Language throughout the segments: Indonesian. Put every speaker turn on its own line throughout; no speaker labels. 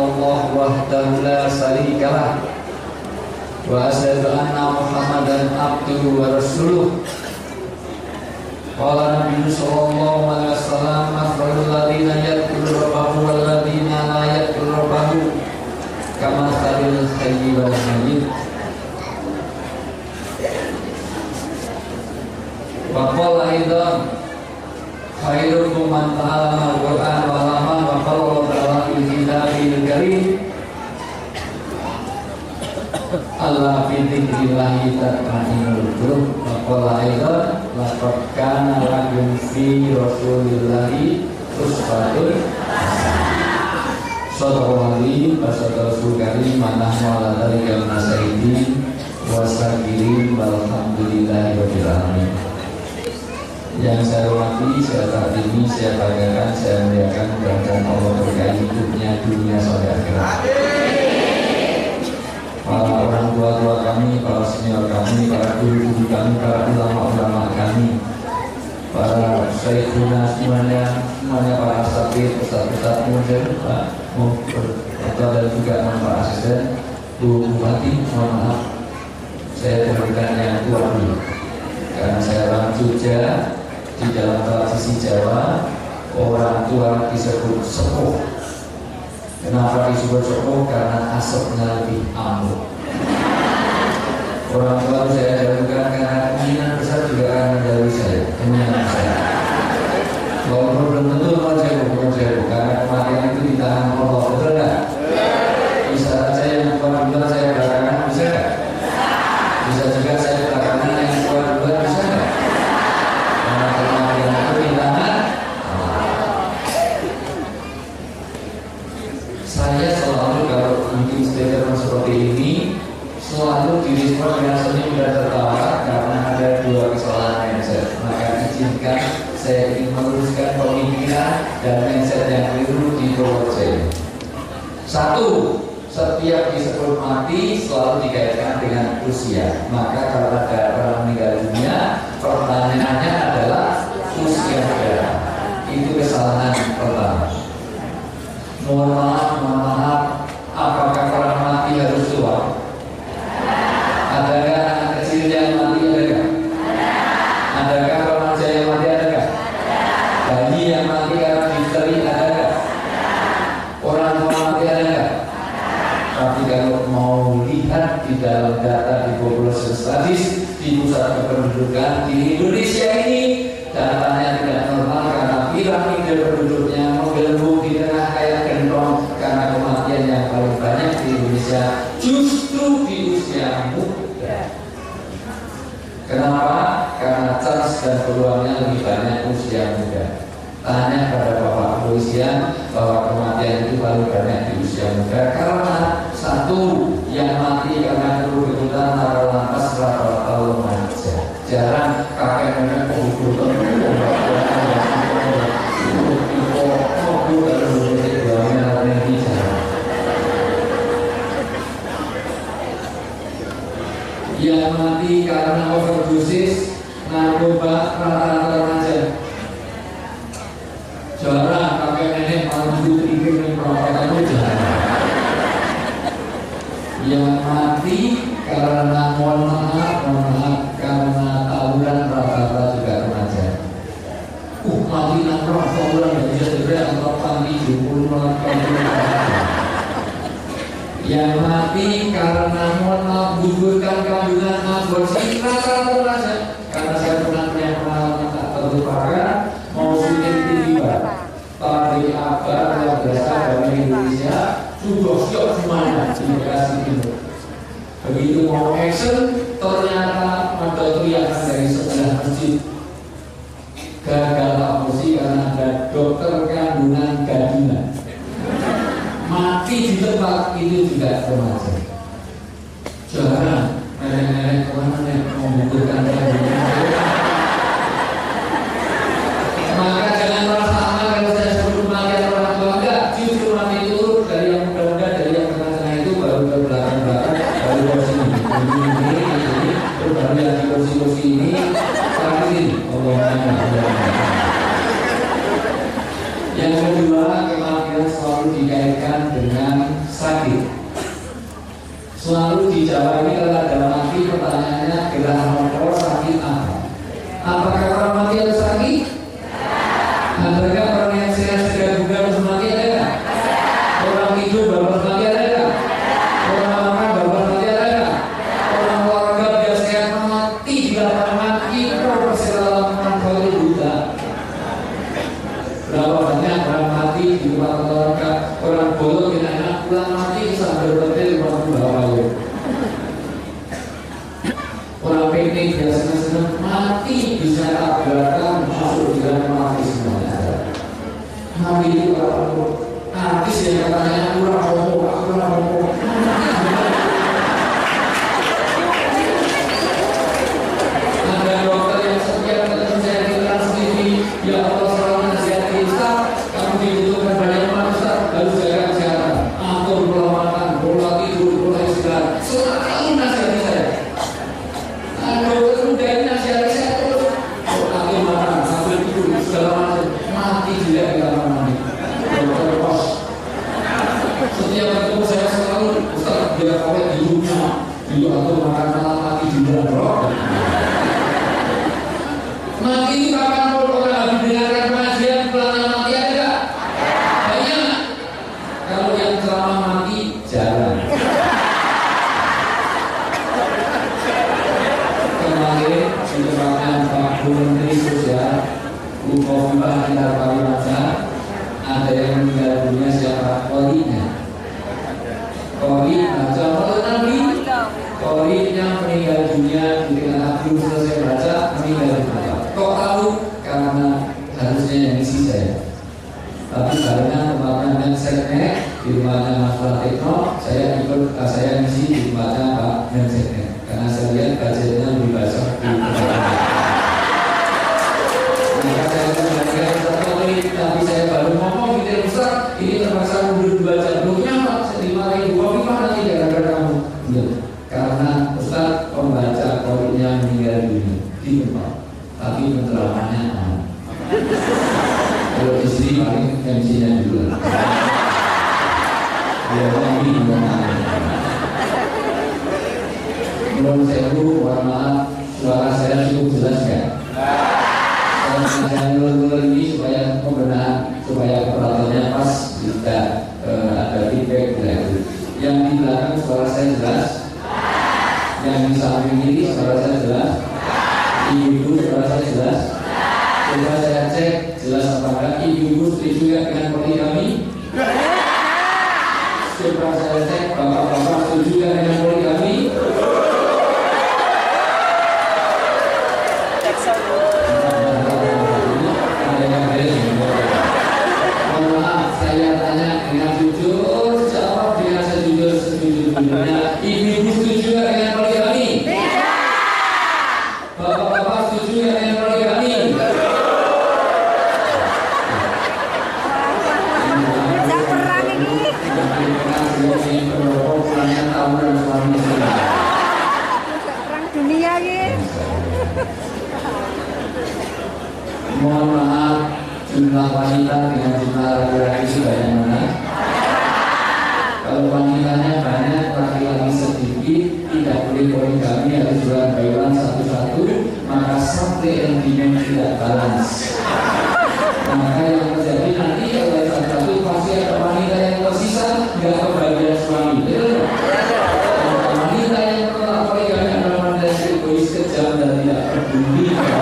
illallah wahdahu la syarikalah wa asyhadu anna Muhammadan abduhu wa rasuluh. Qala Nabi sallallahu alaihi wasallam afdalul ladzina yadhkuruna rabbahu wal ladzina la yadhkuruna rabbahu kama salil hayyi wal mayyit. Wa qala aidan khairukum man ta'allama al-Qur'an wa 'allama wa qala ta'ala fil kitabil karim alla fi dzikrillahi tatma'innul qulub. Wa qala aidan laqad kana lakum fi rasulillahi uswatun hasanah. Shadaqallahu wa sadaqal karim manahnu ala dzalika nasaidin wa sabirin walhamdulillahi rabbil alamin. Yang saya hormati, saya takdimi, saya banggakan, saya muliakan mudah-mudahan Allah berkahi hidupnya dunia sampai akhirat. Para orang tua kami, para senior kami, para guru-guru kami, para ulama-ulama kami, para syekhuna semuanya para asatidz, ustaz-ustaz muda, dan juga para asisten, Bu Bupati, mohon maaf, saya berikan yang tua dulu, karena saya orang Jogja. Di dalam tradisi Jawa, orang tua disebut sepuh. Kenapa disebut sepuh? Karena asapnya lebih ampuh. Orang tua saya dahulukan karena kemungkinan besar juga akan mendahului saya, kemungkinan saya. Walaupun belum tentu bukan saya, karena kematian itu di tangan Allah, betul nggak? Bisa saja yang tua duluan saya belakangan, bisa nggak? Bisa juga saya belakangan yang tua duluan, bisa nggak? Saya selalu kalau bikin statement seperti ini selalu direspon dengan senyum dan tertawa karena ada dua kesalahan mindset. Maka izinkan saya ingin meluruskan pemikiran dan mindset yang keliru di Purworejo. Satu, setiap disebut mati selalu dikaitkan dengan usia. Maka kalau ada orang meninggal dunia, pertanyaannya adalah usia berapa? Itu kesalahan pertama. Mohon maaf, apakah orang mati harus tua? Adakah anak kecil yang mati? Adakah? Adakah remaja yang mati? Adakah? Bayi yang mati karena difteri? Adakah? Orang tua mati? Adakah? Tapi kalau mau lihat di dalam data di populasi statis di pusat kependudukan di Indonesia ini, datanya tidak normal karena piramida penduduknya menggelembung di tengah kayak gentong karena kematian yang paling banyak di Indonesia justru di usia muda. Kenapa? Karena chance dan peluangnya lebih banyak usia muda. Tanya pada Bapak Kepolisian bahwa kematian itu paling banyak di usia muda karena satu, yang mati karena kerugian lalu lantas rata-rata remaja. Jarang kakek nenek kebutuhan yang mati karena overdosis narkoba rata-rata remaja. Jarang kakek nenek malah dipikir perokok itu jarang. Yang mati karena mohon maaf karena tawuran rata-rata juga remaja. Mati nangkrong tawuran nggak bisa diberi atau panti jumur yang mati karena mohon maaf gugurkan kandungan aborsi rata-rata remaja. Karena saya pernah punya pengalaman tak terlupakan mau syuting TV pabrik apa luar biasa dari Indonesia sudah siap semuanya di Bekasi Timur. Begitu mau action ternyata ada teriakan dari sebelah masjid gagal aborsi karena ada dokter kandungan gadungan. Mati di tempat itu juga remaja. Jarang nenek-nenek kemana nih membutuhkan kandungan. Maka jangan merasa aman kalau saya sebut kematian orang tua. Enggak, justru mati itu dari yang muda-muda, dari yang tengah-tengah itu baru ke belakang-belakang, baru ke sini, ini, terus baru yang di kursi-kursi ini, terakhir ini. Yang kedua, kematian selalu dikaitkan berkaitan dengan sakit. Selalu di Jawa ini kalau ada mati pertanyaannya gelar nomor sakit apa? Apakah orang mati harus sakit? Adakah orang yang sehat segera bugar harus mati ada nggak? Orang hidup baru mati ada nggak? Orang makan baru mati ada nggak? Orang olahraga biar sehat mati bila mati perselalaman kalau buta. Berapa banyak orang mati di rumah olahraga, orang bolong dengan anak pulang mati sampai berhenti rumah bawa. Orang piknik biasanya senang mati bisa tabrakan masuk di dalam mati semuanya. Mati itu kalau artis yang katanya kurang rokok. Ada dokter yang setiap ketemu saya di kelas TV, ya Allah selalu nasihat kita, kamu dibutuhkan banyak masa harus jaga kesehatan, atur pola makan, pola tidur, pola istirahat, selalu nasihat saya. Kalau udah nasihat saya terus, atur makan, atur tidur, segala macam, mati juga kita mandi. Dokter pos. Setiap ketemu saya selalu, Ustaz biar awet hidupnya, dia atur makan malam mati juga, bro. Mati ini kapan kalau orang habis dengarkan pengajian pelanggan mati ada nggak? Banyak. Kalau yang ceramah mati jarang. Kemarin di tempatnya Pak Menteri Sosial Bukofilah Indar Pariwasa ada yang meninggal dunia siapa? Kolinya. Koli baca malam Nabi. Kolinya meninggal dunia di tengah Abdul selesai baca meninggal dunia. Kok tahu? Karena harusnya yang isi saya. Tapi karena tempatnya Menseknek di rumahnya Mas Pratikno, saya ikut saya ngisi di tempatnya Pak Menseknek. Karena saya lihat kajiannya lebih banyak di tempatnya. Maka saya mengajar tapi saya baru ngomong gitu Ustaz, ini terpaksa mundur 2 jam dulunya Pak, saya dimarahin Bukofilah nanti gara-gara kamu. Karena Ustaz pembaca Qur'annya meninggal dunia di tempat. Tapi penceramahnya aman. Kalau istri paling MC-nya dulu. Biarlah ini gimana? Menurut saya mohon maaf, suara saya cukup jelas ya. Saya ulur ini supaya pembenahan, supaya peraturannya pas, tidak ada feedback gitu. Yang di belakang suara saya jelas, yang di samping ini suara saya jelas. Ibu suara saya jelas. Coba saya cek jelas apakah ibu setuju ya dengan poligami? Coba saya cek bapak-bapak setuju ya dengan poligami? Mohon maaf, saya tanya dengan jujur, jawab dengan sejujur-sejujurnya. Ibu setuju ya dengan poligami? Bapak-bapak setuju ya dengan poligami?
Perang dunia gitu.
Mohon maaf, jumlah wanita dengan jumlah laki-laki sudah yang mana? Kalau wanitanya banyak, laki-laki sedikit, tidak boleh poligami, harus jualan bayuan satu-satu, maka sampai endingnya tidak balance. Maka yang terjadi nanti kalau yang satu-satu pasti ada wanita yang tersisa nggak kebahagiaan suami. Betul? Wanita yang menolak poligami adalah wanita yang egois, kejam dan tidak peduli.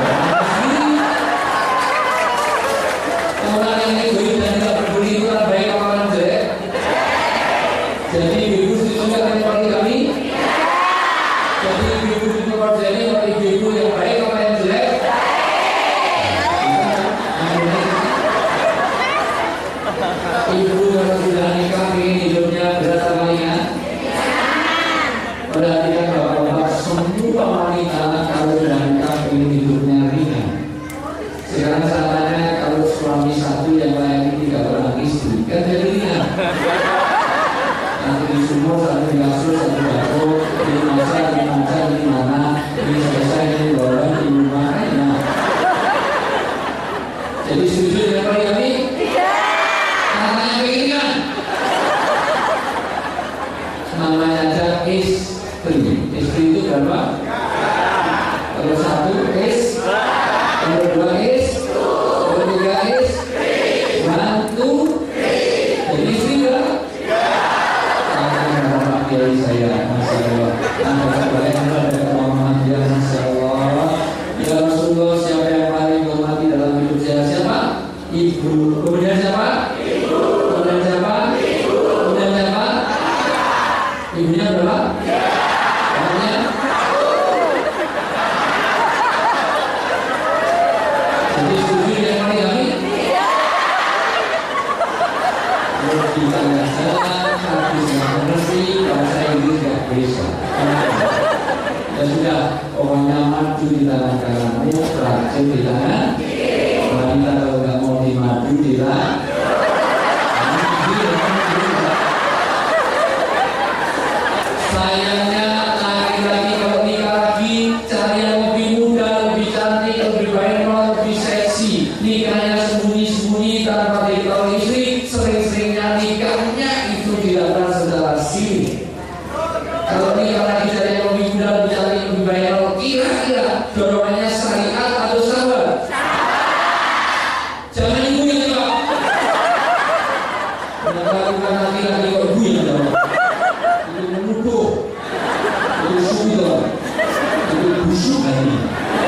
Orang yang egois dan tidak peduli itu adalah baik orang jelek. Jadi ibu setuju dengan poligami? Jadi ibu itu kerjanya kalau ibu yang baik apa yang jelek? Ibu kalau sudah nikah ingin hidupnya berat apa ringan? Perhatikan bapak-bapak, semua wanita kalau sudah nikah ingin hidupnya ringan. Sekarang saatnya kalau suami satu yang lain 3 orang istri kan jadi ringan. Nanti di sumur satu di kasur satu dapur, di masa di mana, ini selesai ini orang di rumah enak. Jadi setuju dengan poligami? Karena yang ringan. tangan kananmu, racun di tangan. Wanita kalau nggak mau dimadu di tangan. Sayangnya laki-laki kalau nikah lagi cari yang lebih muda, lebih cantik, lebih viral, lebih seksi. Nikahnya sembunyi-sembunyi tanpa diketahui istri. Sering-seringnya nikahnya itu dilakukan secara siri. Kalau nikah lagi cari yang lebih muda, lebih cantik, lebih viral, kira-kira dorongannya syariat atau sahabat? Jangan ibu yang jawab. Kenapa bukan laki-laki kok ibu yang jawab? Itu menuduh, itu sudah, itu busuk ini.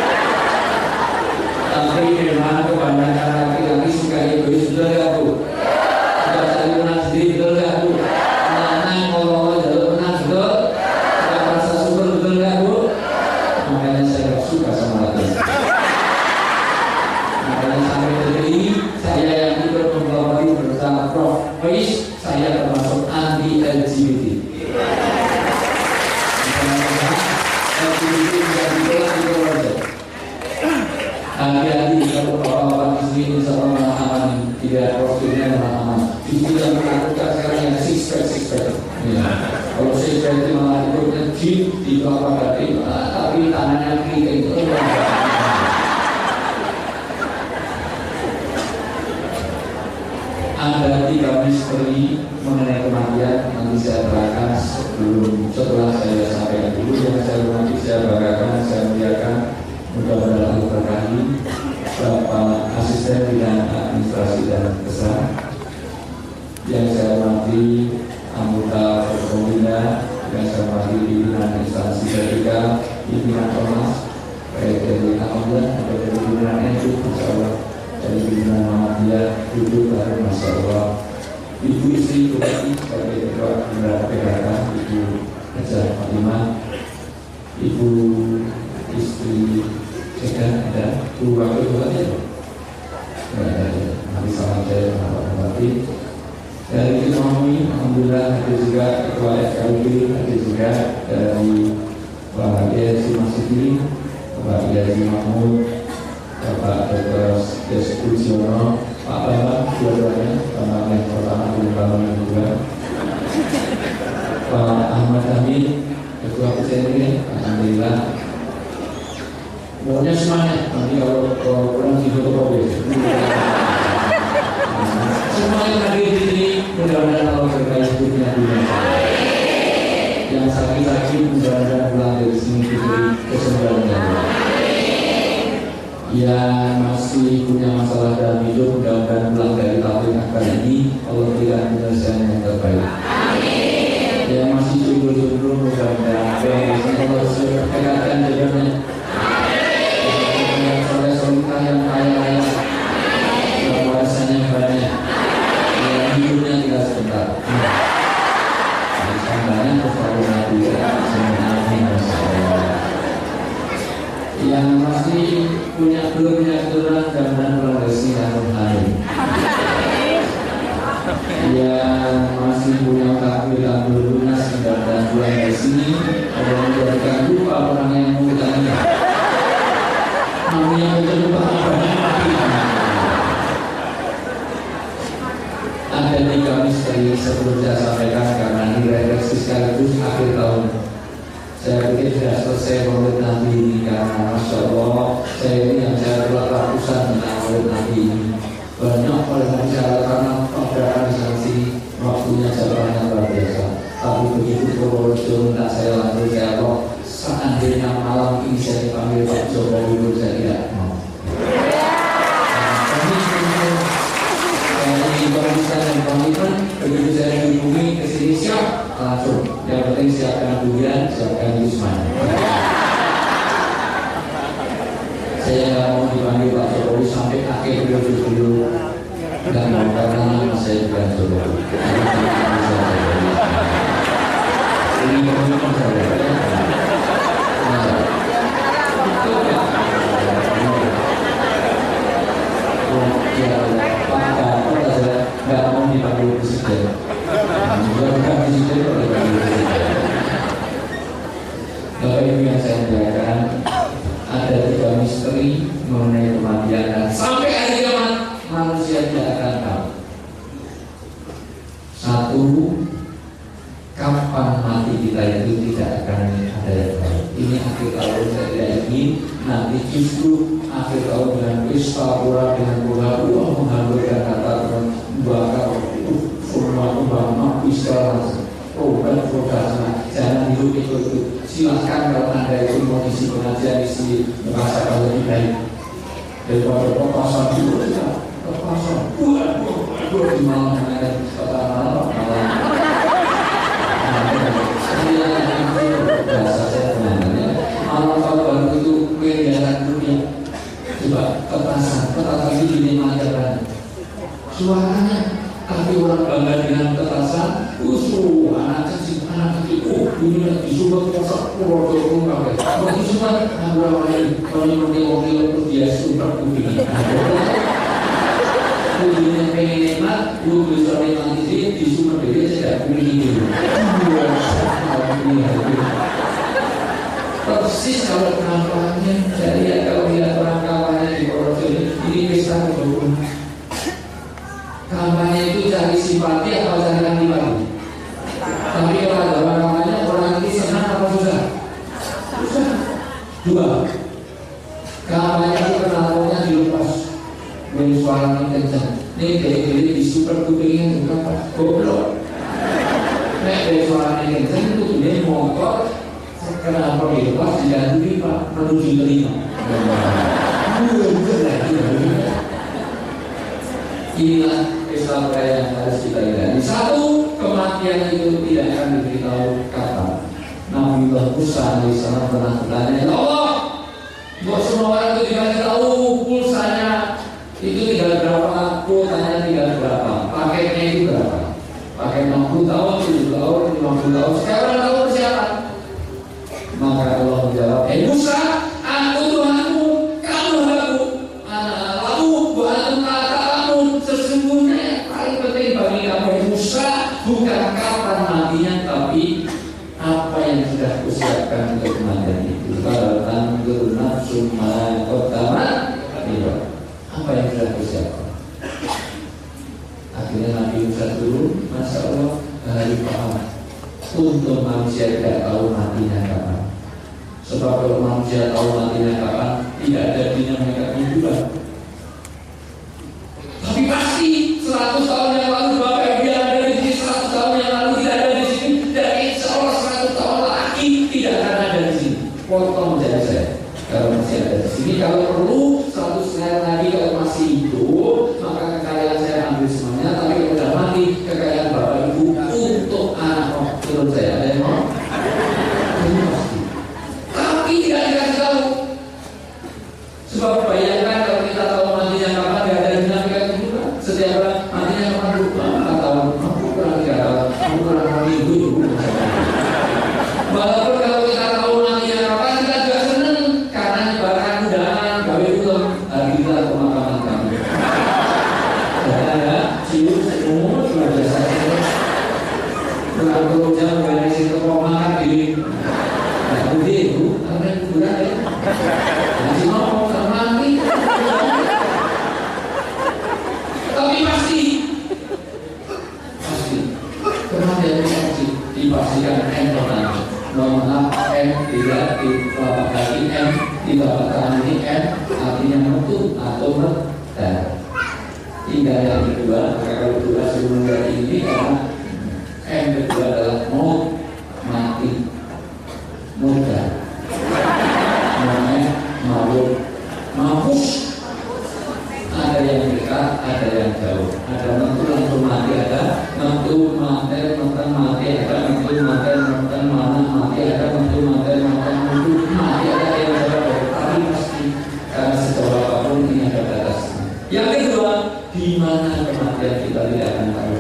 Tapi memang kebanyakan laki-laki suka egois, betul nggak bu? Suka cari menang sendiri, betul nggak bu? Menang kalau jalur menang, betul? Suka rasa super, betul nggak bu? Makanya saya nggak suka sama laki-laki. Makanya sampai detik ini saya yang ikut mempelopori bersama Prof. Faiz, saya termasuk anti LGBT. Hati-hati kalau bapak-bapak di sini insya Allah aman, tidak profilnya aman. Itu yang menakutkan sekarang yang six pack. Ya. Kalau six pack itu malah ikutnya gym di bawah badan, tapi tangannya kita itu ada 3 misteri mengenai kematian. Nanti saya terangkan setelah saya sampaikan dulu yang saya hormati, saya banggakan, saya muliakan, mudah-mudahan berkahi Bapak Asisten Bidang Administrasi dan Kesan, yang saya hormati anggota Forkominda, yang saya hormati pimpinan instansi vertikal, pimpinan Ormas, baik dari Alhamdulillah atau dari pimpinan NU, Masya Allah, dari pimpinan Muhammadiyah, duduk baru Masya Allah, Ibu istri Bupati sebagai Ketua Bendera PKK, Ibu Haja Fatimah, Ibu istri ada Bu Wakil Bupati, nanti sama saya Bapak Bupati. Dari ekonomi, alhamdulillah ada juga Ketua FKUB, ada juga dari Pak Yazi Masidi, Pak Yazi Mahmud, Bapak Dr. Des Pujiono, Pak Bambang, dua-duanya, Bambang yang pertama dan Bambang yang kedua, Pak Ahmad Hamid, Ketua PCND, alhamdulillah. Pokoknya semuanya, nanti kalau kurang fotokopi. Semua yang hadir di sini mudah-mudahan Allah berkahi hidupnya dunia. Yang sakit-sakit mudah-mudahan pulang dari sini diberi kesembuhan. Yang masih punya masalah dalam hidup mudah-mudahan pulang dari tahun akan ini Allah berikan penyelesaian yang terbaik. Yang masih jomblo-jomblo mudah-mudahan Allah segerakan jodohnya. Soleh-solehah yang kaya-kaya, yang warisannya banyak, yang hidupnya tidak sebentar. Sambalnya selalu Nabi yang masih belum punya keturunan dan pulang dari sini amin. Yang masih punya takdir lunas dan pulang dari sini ada menjadikan lupa orang yang mau kita nikah. Namanya kita lupa ada 3 misteri sebelum saya sampaikan karena ini refleksi sekaligus akhir tahun. Saya pikir sudah selesai Maulid Nabi ini karena Masya Allah saya ini yang saya telah ratusan tentang Maulid Nabi ini. Banyak oleh bicara karena organisasi waktunya jawabannya luar biasa. Tapi begitu Purworejo minta saya lanjut, saya kok seandainya malam ini saya dipanggil Pak Jokowi itu saya tidak mau. Konsisten dan komitmen, begitu saya dihubungi ke sini siap langsung. Yang penting siapkan durian, siapkan Yusman. Saya nggak mau dipanggil Pak Jokowi sampai akhir periode dulu. Nggak mau karena nama saya bukan Jokowi. Ini komitmen saya. Nggak mau dipanggil presiden. Bukan presiden kalau dipanggil presiden. Bapak Ibu yang saya muliakan, ada nanti justru akhir tahun dengan pesta pura dengan bola menghamburkan kata membakar semua kembang pesta produk jangan hidup ikut silahkan kalau anda itu mau isi pengajian isi merasakan lebih baik daripada kepasan juga kepasan di malam hari malam bahasa saya sebenarnya malam tahun baru itu kegiatan dunia coba ketasan itu dinikmati suaranya tapi orang bangga dengan ketasan anak kecil ini lagi sumpah kosak pulau kafe bagi sumpah orang lain kalau wakil dia sumpah begini yang pengen nikmat bisa nikmat di sini di sumpah dia tidak begini persis kalau kampanye saya kalau lihat orang kampanye di Purworejo ini pesta kebun kampanye itu cari simpati atau cari antipati tapi kalau ada orang kampanye orang ini senang apa susah? Susah. Dua kampanye itu penalpotnya dilepas dengan suara yang kencang ini dari di super kupingnya juga apa? Goblok dari suara yang kencang itu dia motor kenapa dilepas diganti Pak menuju kelima inilah Islam yang harus kita lihat. Satu, kematian itu tidak akan diberitahu kapan. Nabi Musa alaihissalam pernah bertanya, ya Allah, buat semua orang itu dikasih tahu pulsanya itu tinggal berapa, kuotanya tinggal berapa, paketnya itu berapa, pakai 60 tahun, 70 tahun, 50 tahun, sekarang tahu persiapan. Maka Allah menjawab, Musa, aku Tuhanmu, kamu aku, lalu buat kamu sesungguhnya paling penting bagi kamu Musa bukan kapan matinya, tapi apa yang sudah kusiapkan untuk kematian itu. Kalau tanggul nafsu ma'kotamat, apa yang sudah kusiapkan. Akhirnya Nabi Musa turun, Masya Allah, hari paham. Untuk manusia tidak tahu matinya kapan. Sebab kalau manusia tahu matinya kapan, tidak ada dinamika kehidupan. Tapi pasti 100 tahun yang lalu Bapak Ibu yang ada di sini, 100 tahun yang lalu tidak ada di sini, dan insya Allah 100 tahun lagi tidak akan ada di sini. Potong menjadi saya kalau masih ada di sini. Kalau perlu 100 tahun lagi kalau masih hidup, maka kekayaan saya ambil semuanya. Tapi kalau sudah mati, kekayaan Bapak Ibu untuk anak turun saya. Ada yang mau? Ini pasti. Tapi tidak dikasih tahu. Sebab bayangkan kalau kita tahu matinya kapan, tidak ada dinamika kehidupan. Setiap orang matinya kapan lupa, 4 tahun, aku kurang 3 tahun, aku kurang minggu. Walaupun kalau kita tahu matinya kapan, kita juga senang karena nyebarkan undangan, gawe film, hari kita pemakaman kami. Ya, cium semua sudah biasa. Kalau jam beresin kepomakan diri, nah budi itu, karena kuburan ya. Masih mau mati. Tapi pasti kematian itu pasti dipastikan M pertama. Mohon maaf, M tidak di telapak kaki, M di telapak tangan ini, M artinya metu atau merdeka. Tinggal yang kedua, kalau kedua sebelum dari ini karena M kedua adalah mau mati muda. Namanya mampus. Ada yang dekat, ada yang jauh. Ada mentu mati, ada mentu mati, ada mentu mati, mana mati, ada mentu mati, ada yang jauh. Tapi pasti karena sejauh apapun ini ada batasnya. Yang kedua, di mana kematian kita tidak akan tahu.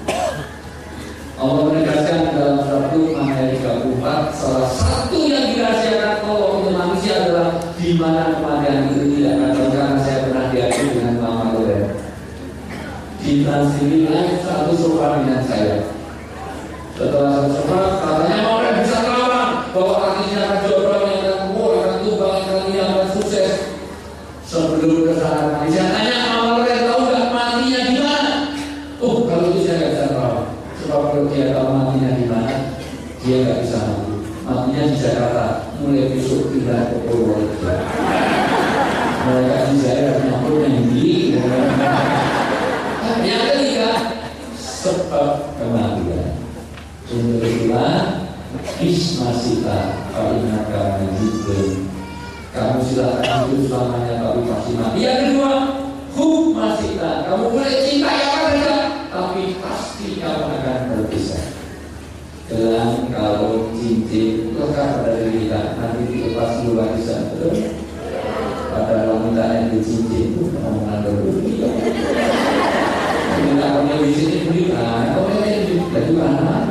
Allah menegaskan dalam surat Al-Ma'idah 34, salah satu yang dirahasiakan Allah untuk manusia adalah di mana kematian itu tidak akan tahu. Karena saya pernah diadu dengan Mama Loren di Transmedia live satu sofa dengan saya. Setelah satu sofa, katanya orang bisa terawang bahwa artinya akan jodoh yang akan kuat, akan tumbang, yang akan sukses. Sebelum kesalahan Malaysia, tanya Mama Loren tahu nggak matinya di mana? Oh, kalau itu saya nggak bisa terawang. Sebab kalau dia tahu matinya di mana, dia nggak bisa mati. matinya di Jakarta, mulai besok pindah ke Purworejo. Mereka di daerah nyambut yang di. Yang ketiga, sebab kematian. Untuk itulah Ismasita Fainaka Majidun. Kamu silakan hidup selamanya tapi pasti mati. Yang kedua, Masita. Kamu boleh cinta apa saja, tapi pasti kamu akan berpisah. Gelang, kalung, cincin lekat pada diri kita, nanti dilepas dulu lagi betul. Pada wanita yang dicincin itu omongan dulu. Kita punya di sini berikan, kalau ini baju anak,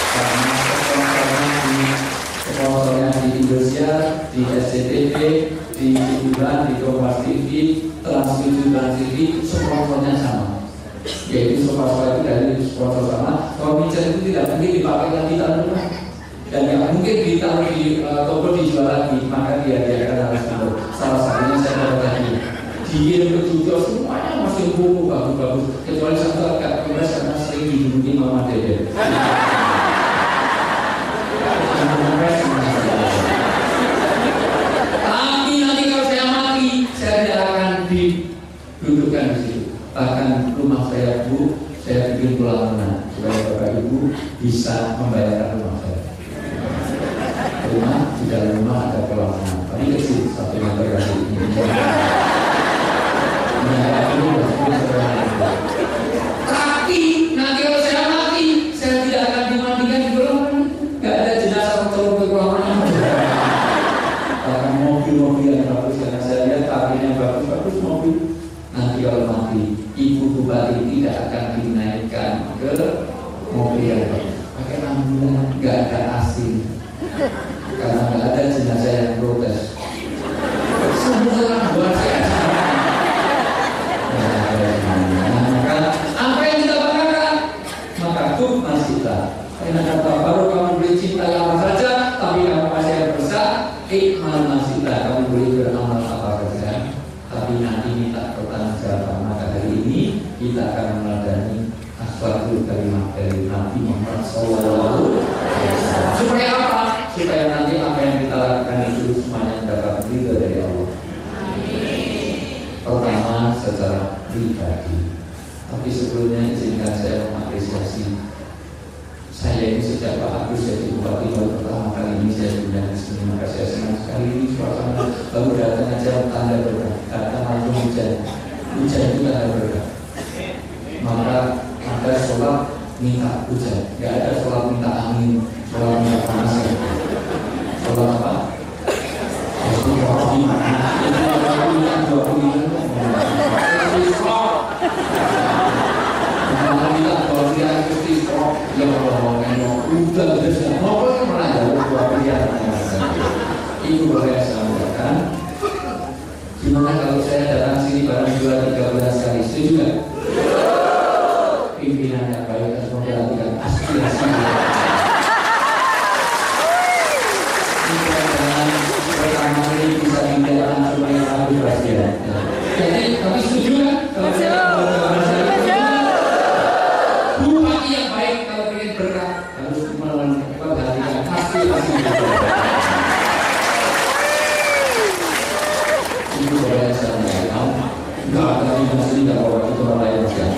di Indonesia, di SCTV, di hiburan, di Kompas TV, Trans 7, Trans TV, sponsornya sama. Yaitu sofa-sofa itu dari sponsor sama. Furniture itu tidak mungkin dipakai lagi tahun depan, dan tidak mungkin ditaruh di toko dijual lagi, maka dia harus tahu. Salah satunya saya dapat tadi dikirim ke Jogja, semuanya masih buku bagus-bagus, kecuali satu agak keras karena sering diduduki Mama Dede. Tapi nanti kalau saya mati, saya tidak akan didudukkan di situ. Bahkan rumah saya, Bu, saya bikin pulangan supaya Bapak Ibu bisa membayarkan rumah saya. Rumah, di dalam rumah ada pulangan, tapi kecil, satu meter kali ini. Tapi nanti kalau saya mati, saya tidak akan dimandikan di pulangan. Gak ada jenazah turun ke pulangan. Bahkan mobil-mobil yang bagus, karena saya lihat tapinya bagus-bagus mobil. Nanti kalau mati, Ibu Bupati tidak akan dinaikkan ke mobil yang bagus, pakai ambulan, nggak ada asing, karena nggak ada jenazah yang protes. Semua orang buat saya. Maka apa yang kita banggakan, maka tuh masihlah. Karena kata baru kamu boleh cinta apa saja, tapi kamu masih ada besar, ikmal masihlah, kamu boleh beramal apa saja. Tapi nanti minta pertanggungjawaban. Maka hari ini kita akan meladani aswatul kalimat dari Nabi Muhammad SAW. Supaya apa? Supaya nanti apa yang kita lakukan itu semuanya dapat ridho dari Allah. Pertama secara pribadi. Tapi sebelumnya izinkan saya mengapresiasi. Saya ini sejak Pak Agus jadi bupati baru pertama kali ini saya diundang di sini, maka saya senang sekali ini suasana baru datang aja tanda berkah, datang langsung hujan itu tanda berkah. Maka ada sholat minta hujan, nggak ada sholat minta angin, sholat minta panas. Sholat apa? Itu sholat di mana? Itu sholat minta 20 menit. Kalau kita bagian istiqomah yang udah besar, mau mana ada bagian itu boleh saya sampaikan. Gimana kalau saya datang sini barang 2-3 kali, setuju nggak? Pimpinan yang baik harus memperhatikan aspirasi. Pertama kali bisa dijalankan supaya lebih bahagia. Jadi kami setuju kan? Bupati yang baik kalau ingin berkah harus memperhatikan aspirasi. Itu boleh saya sampaikan. Enggak, tapi masih tidak bawa itu orang lain saja.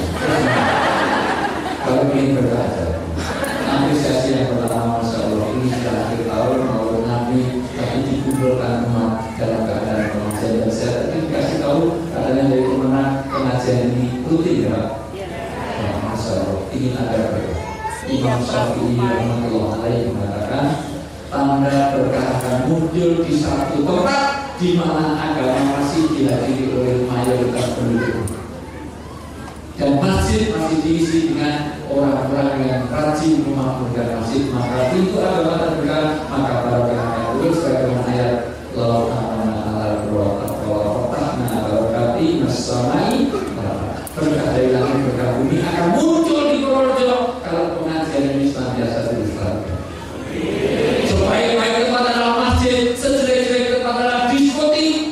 Kalau ingin berkah saja. Apresiasi yang pertama, Masya Allah, ini sudah akhir tahun mau Nabi, tapi dikumpulkan umat dalam keadaan pengajian. Dan saya tadi dikasih tahu katanya dari pemenang pengajian ini rutin ya Pak. Masya Allah, ingin ada berkah. Imam Syafi'i rahmatullah alaihi mengatakan tanda berkah akan muncul di satu tempat di mana agama masih dihadiri oleh mayoritas penduduk, dan masjid masih diisi dengan orang-orang yang rajin memakmurkan masjid, maka itu agama terberkah, maka barokah akan turun sebagaimana ayat law amana ala berkah barokati nasamai, berkah dari langit berkah bumi akan muncul di Purworejo kalau pengajian ini senantiasa dilestarikan. Supaya baik tempat adalah masjid, sejelek-jelek tempat adalah diskotik.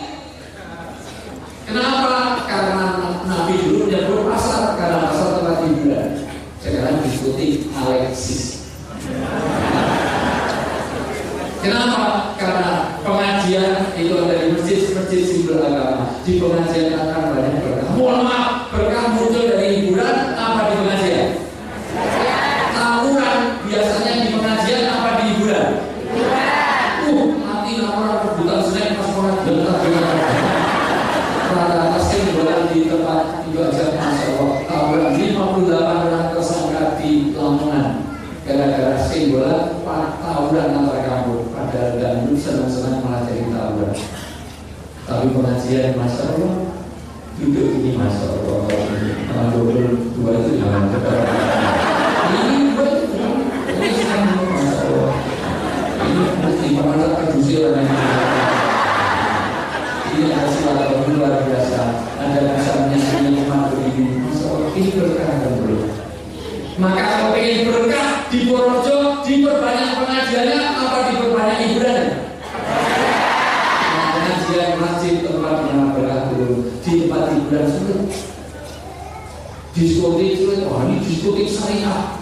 Kenapa? Karena Nabi dulu menyebut pasar, karena pasar tempat hiburan. Sekarang diskotik Alexis. Kenapa? Karena pengajian itu ada di masjid simbol agama. Di pengajian akan banyak berkah. Mohon maaf, berkah muncul dari hiburan apa di pengajian? Tawuran biasanya di pengajian apa di hiburan? Nanti orang rebutan snack pas pengajian rata-rata singgolan di tempat itu aja Masya Allah. Tawuran 58 orang tersangka di Lamongan gara-gara singgolan tawuran antar kampung. Padahal dan senang-senang malah jadi tawuran. Tapi pengajian Masya Allah, duduk ini Masya Allah, kalau 22 itu jangan ini buat ini senang Masya Allah. Ini mesti malah kedusir orang ini. Ini ada silaturahmi luar biasa. Ada bisa menyaksikan umat begini. Masya Allah, ini berkah dan berkah. Maka kalau ingin berkah di Purworejo, diperbanyak pengajiannya apa diperbanyak hiburan? Pengajian masjid tempat yang beratur, di tempat hiburan sulit. Diskotik sulit, wah ini diskotik syariah.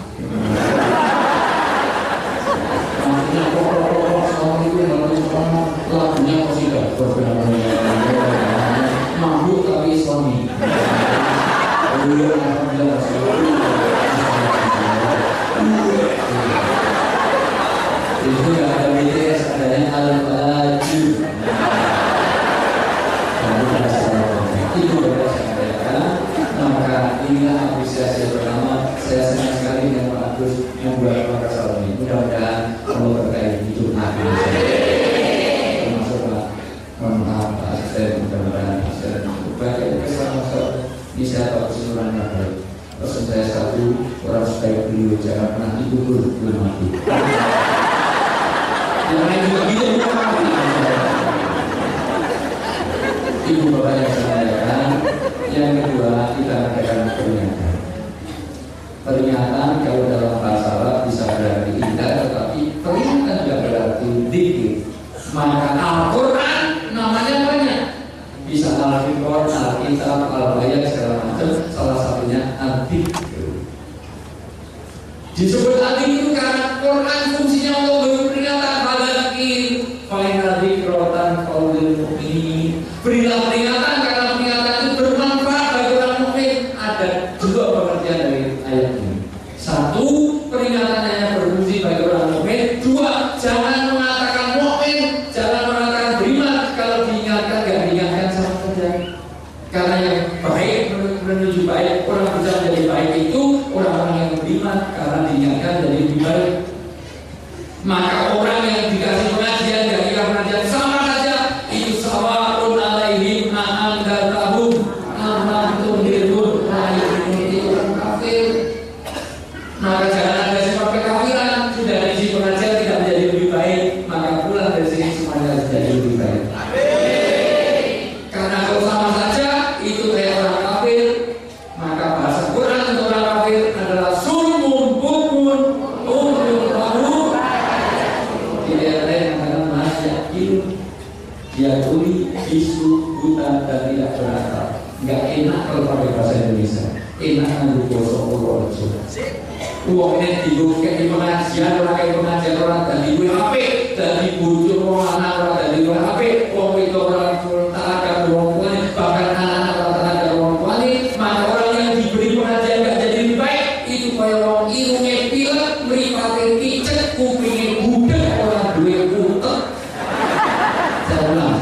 Maksudnya pokok-pokok sama itu lagunya musik mabuk tapi islami. Itu gak ada BTS, adanya al-baju. Itu berdasarkan. Maka inilah apresiasi pertama. Saya senang sekali dengan Pak Agus membuat Makassar ini. Mudah-mudahan Allah berkahi hidup Nabi. Termasuk Pak, mohon maaf Pak Asisten, mudah-mudahan Asisten berbagai kesalahan bisa Pak keseluruhan yang baik. Pesan saya satu, orang supaya beliau jangan pernah dikubur belum mati. Yang lain juga gitu, bukan mati. Ibu bapak yang saya muliakan, yang kedua kita adakan peringatan. Peringatan kalau dalam bahasa Arab bisa berarti indah, tetapi peringatan juga berarti dikir. Maka Al-Quran namanya banyak. Bisa Al-Fiqh, Al-Kitab, Al-Bayat segala macam. Salah satunya Al-Dikr. Disebut Al-Dikr itu karena Quran fungsinya untuk beri peringatan pada dikir. Final dikrotan qaulil mu'minin. Berilah peringatan karena peringatan itu bermanfaat bagi orang mukmin. Ada dua pengertian dari ayat ini. Satu, peringatan hanya berfungsi bagi orang mukmin. Dua, jangan mengatakan mukmin, jangan mengatakan beriman kalau diingatkan gak diingatkan sama saja. Karena yang baik menuju baik, orang bisa menjadi baik itu orang-orang yang beriman karena diingatkan jadi lebih baik. Maka orang yang dikasih pengajian gak dikasih pengajian sama saja itu sawarun alaihim na'andatahum amantum dirun alaihim itu orang kafir. Maka jangan ada sifat kekafiran. Sudah dari sisi pengajian tidak menjadi lebih baik, maka pulang dari sini semuanya menjadi lebih baik. Karena kalau sama saja itu kayak orang kafir, maka bahasa Quran untuk orang kafir adalah summun bukmun umyun lahum. Tidak lain karena manusia itu dia tuli, bisu, buta dan tidak berakal. Nggak enak kalau pakai bahasa Indonesia. Enak kan bosok Purworejo. Uang ini dibuka di pengajian, orang kayak pengajian orang dari WHP, dari bujur orang anak orang dari WHP, uang itu orang tak ada uang tuanya, bahkan anak-anak orang tak ada uang tuanya. Maka orang yang diberi pengajian gak jadi lebih baik, itu kayak orang irungnya pilek, meripatnya picet, kupingnya budek, orang duit putek. Saya ulang.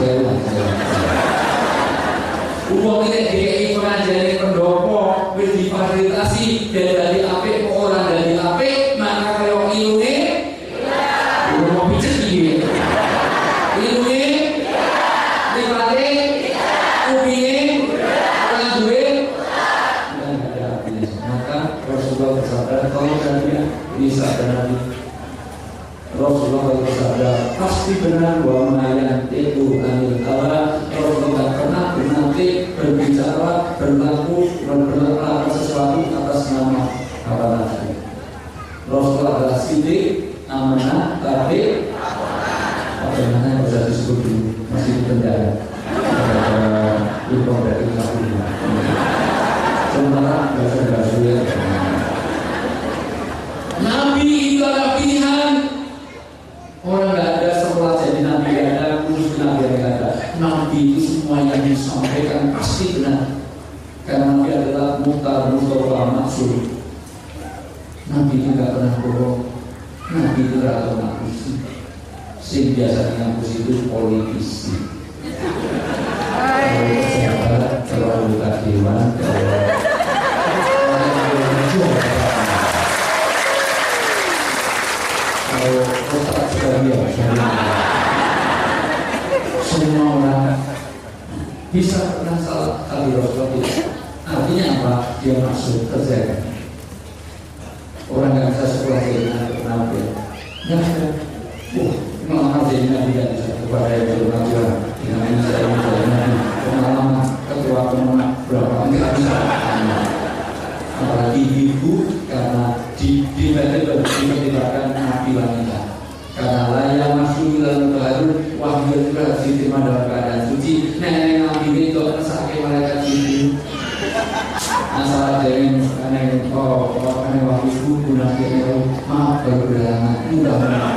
Uang ini dikei pengajian ini pendopo, difasilitasi dari apik orang dari apik, maka kalau ilune mau picet gini ilune lipate kupinge orang duit dan ada artinya. Maka Rasulullah bersabda kalau kalian bisa benar, Rasulullah bersabda pasti benar bahwa mayan itu anil hawa. Rasulullah pernah nanti berbicara berlaku berlaku sesuatu atas nama hawa nafsu. Rasulullah adalah sidik, amanah, tabir, bagaimana yang bisa disebut dulu masih di penjara. Impor dari Singapura. Sementara bahasa ya. Nabi itu adalah pilihan. Orang nggak ada setelah jadi nabi, nggak ada khusus nabi, nggak ada. Nabi itu semua yang disampaikan pasti benar. Karena Nabi adalah muhtar, mustafa, maksud. Nabi itu nggak pernah bohong. Nabi itu nggak pernah ngapusi. Sing biasa ngapusi itu politisi. Kalau buka dewan, kalau otak sudah biasa, semua orang bisa pernah salah kali Rasulullah. Artinya apa? Dia masuk kerja. Orang yang bisa sekolah jadi nabi, nggak ada. Malah jadi nabi tidak bisa kepada yang belum nabi. Dengan saya Masalah dengan aneh waktu itu guna maaf baru berhalangan mudah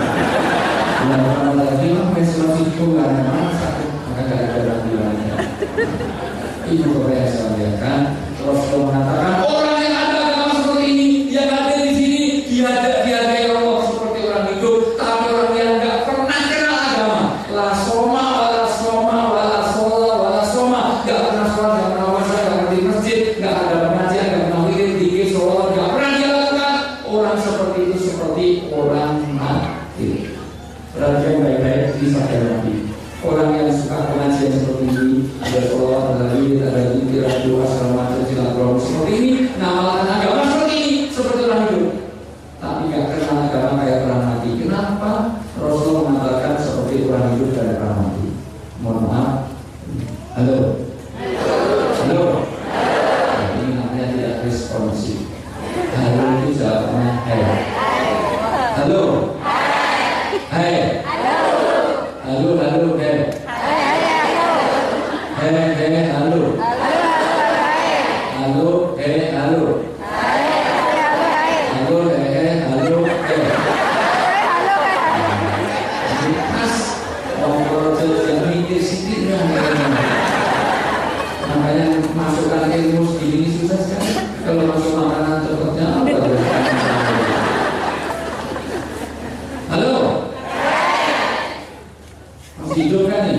lagi menstruasi itu nggak ada sakit maka nggak ada rambulannya. Itu kepada saya kan. Rasul mengatakan orang yang ada agama seperti ini yang ada di sini dihargai Allah seperti orang hidup, tapi orang yang nggak pernah kenal agama, la soma wala soma wala sola wala soma, nggak pernah sholat, nggak pernah puasa, nggak pernah di masjid, nggak ada pengajian, nggak pernah wirid, dikir, sholat, nggak pernah dia lakukan. Orang seperti itu seperti orang mati. Perhatikan baik-baik di sabda Nabi. Orang yang suka pengajian seperti ini, ada sholat, ada wirid, ada zikir, ada doa, segala macam silaturahmi seperti ini, ngamalkan agama seperti ini, seperti orang hidup. Tapi nggak kenal agama kayak orang mati. Kenapa? Rasul mengatakan seperti orang hidup dan orang mati. Mohon maaf. Halo. Halo. Nah, ini namanya tidak responsif. Halo itu jawabannya hai. Halo. Hai. Halo, halo, hai. Hai, halo. Halo, halo. Halo, halo, khas orang yang mikir sedikit makanya masukkan ilmu segini susah sekali. Kalau masuk makanan cepatnya apa? Halo. Masih hidup kan nih?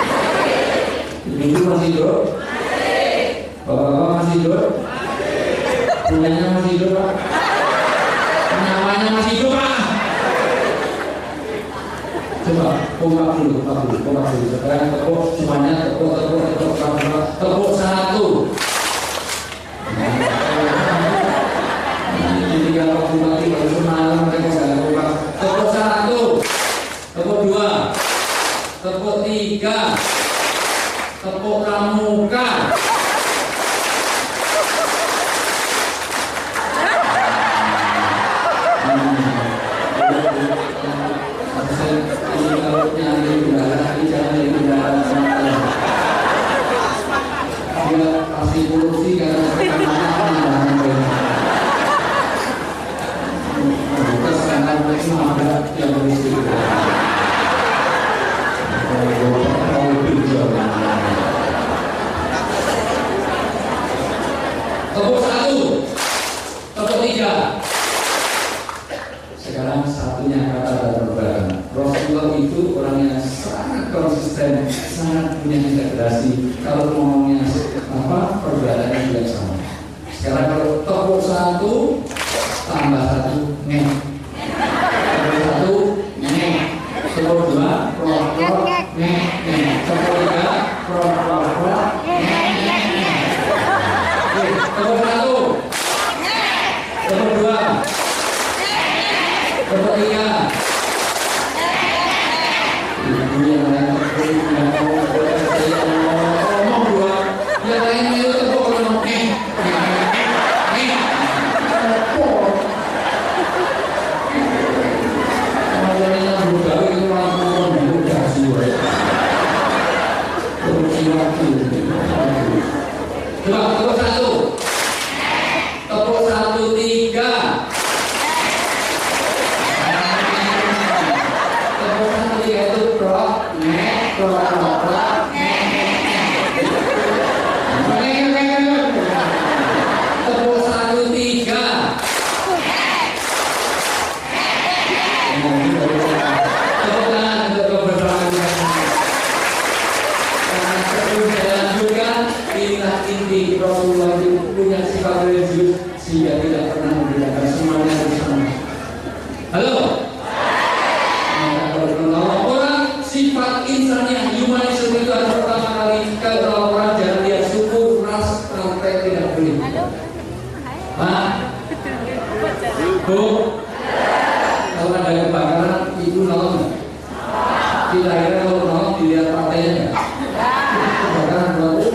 Ibu masih hidup? Bapak-bapak masih hidup? Punyanya masih hidup Pak? Nyawanya masih hidup Pak? Coba kompak dulu. Sekarang tepuk semuanya, tepuk satu. Jadi kalau kompak baru semalam mereka nggak kompak. Tepuk satu, tepuk dua, tepuk tiga, tepuk pramuka. Pasti korupsi karena yang berisi tepuk satu, tepuk tiga. Sekarang satunya kata berperan. Rasulullah itu orang yang sangat konsisten, sangat punya integrasi. Kalau ngomongnya apa, perbedaannya juga sama. Sekarang kalau tepuk satu tambah satu ngek, tepuk satu ngek, tepuk dua prok ngek ngek, tepuk tiga prok ngek ngek ngek. Tepuk satu, tepuk dua, tepuk tiga. Ngomong dua, yang lain itu tepuk ngomong coba tepuk satu, tepuk satu tiga, tepuk satu tiga itu prok nek prok tepuk satu tiga. Tepuk tangan untuk kebersamaan. Inilah inti Rasulullah itu punya sifat religius sehingga tidak pernah membedakan semuanya bersama. Halo. Orang sifat insannya humanisme itu ada pertama kali kalau orang jangan lihat suku, ras, sampai tidak boleh. Pak, Bu, kalau ada kebakaran ibu nolong nggak? Kita kira kalau nolong dilihat partainya nggak? Kebakaran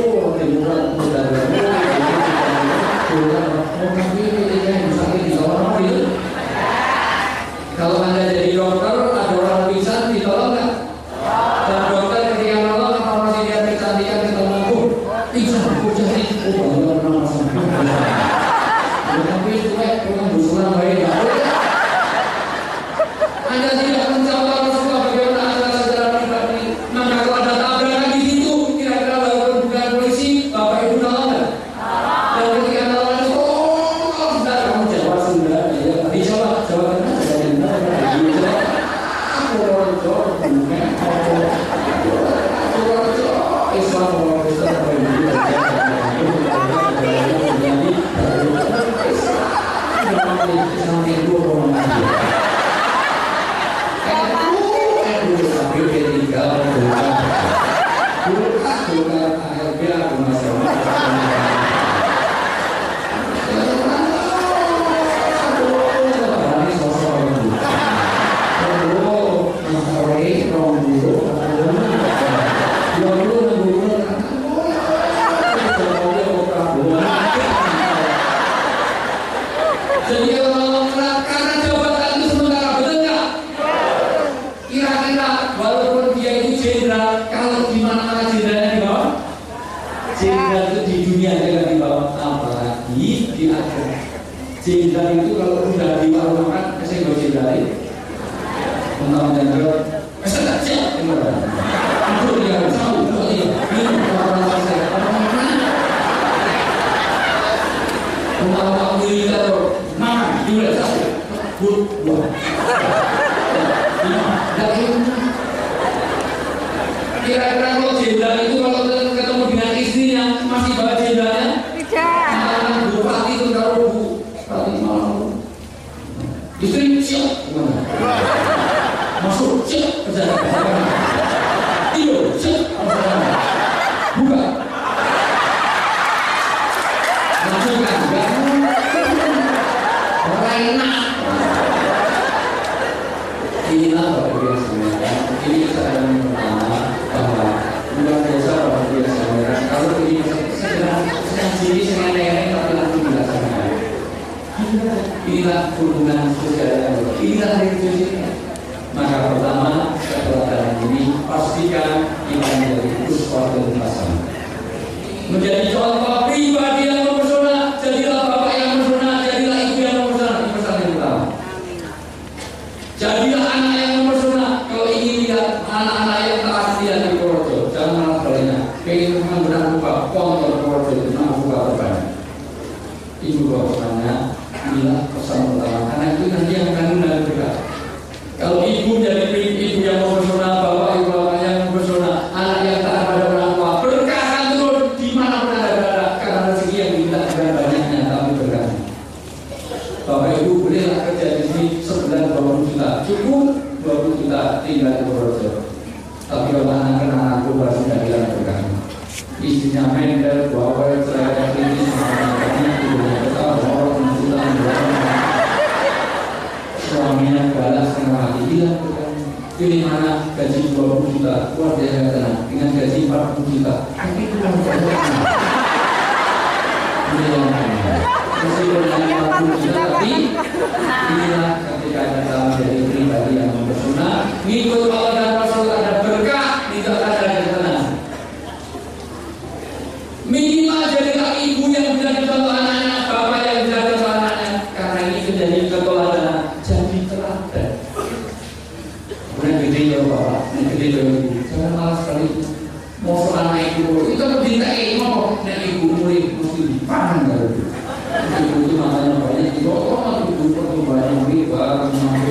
kalau Anda jadi dokter, ada orang pingsan, ditolong nggak? Dan dokter ketika nolong, apa masih lihat kecantikan kita mampu? Pingsan, jadi, pernah Jadi kalau karena jabatan itu sementara, betul nggak? Kira-kira walaupun dia itu jenderal, kalau di mana-mana jenderalnya di bawah, jenderal itu di dunia jangan di bawah, apalagi di akhirat. Jenderal itu kalau sudah di warung makan, saya nggak jenderal. Tentang jenderal, saya nggak siap jenderal. Itu dia tahu, ini orang-orang saya, orang-orang militer. Nah, juga satu, dua. Kira-kira kalau jenderal itu kalau ketemu dengan istrinya masih bawa jenderalnya? Tidak. Bupati itu kalau bupati malam, istri siap gimana? Masuk siap kerja. Iya siap. Buka. Masukkan. Enak. Inilah Bapak Ibu sekalian. Ini saya pertama bahwa luar biasa Bapak Ibu sekalian. Kalau ini sedang sini sengaja tapi langsung dilaksanakan. Inilah hubungan sosial. Inilah religiusnya. Maka pertama keteladanan ini pastikan kita menjadi uswatun hasanah. Menjadi contoh pribadi yang mempesona. Jadilah bapak yang mempesona. Jadilah ibu yang mempesona. Ini pesan yang pertama. Jadilah anak yang mempesona. Kalau ingin lihat anak-anak yang taat lihat di Purworejo, jangan malah sebaliknya. Pengen menang buka kontor Purworejo itu menang buka terbanyak. Ibu bapaknya inilah pesan pertama. Karena itu nanti yang akan menang berkah. Kalau ibu jadi ibu yang mempesona, bapak ibu bapak yang mempesona, anak yang taat pada orang tua, berkah akan turun di mana pun ada berada. Karena rezeki yang minta bukan banyaknya tapi berkah. Bapak ibu bolehlah kerja di sini sebulan 20 juta, cukup 20 juta tinggal di Purworejo. Tapi kalau anak-anak aku harus tidak bilang berkah. Istrinya mendel, bawel, cerewet, ini semuanya ibunya besar, orang juta, suaminya balas setengah hati bilang berkah. Pilih mana gaji 20 juta, luar biasa tenang. Dengan gaji 40 juta, tapi itu kan berkah. Ini yang lainnya. Meskipun hanya 40 juta, tapi inilah ketika kita menjadi pribadi yang mempesona, ngikut Allah dan Rasul ada berkah, tidak ada yang tenang. Minimal jadilah ibu yang bisa dicontoh anaknya, bapak yang bisa dicontoh anaknya, karena ini menjadi keteladanan, jadi teladan. Kemudian gede ya bapak, gede ya ibu, jangan malas sekali mau soal anak ibu, itu minta mau nek ibu murid mesti dipaham kalau itu. Ibu itu makanya banyak dipotong, ibu pertumbuhan riba,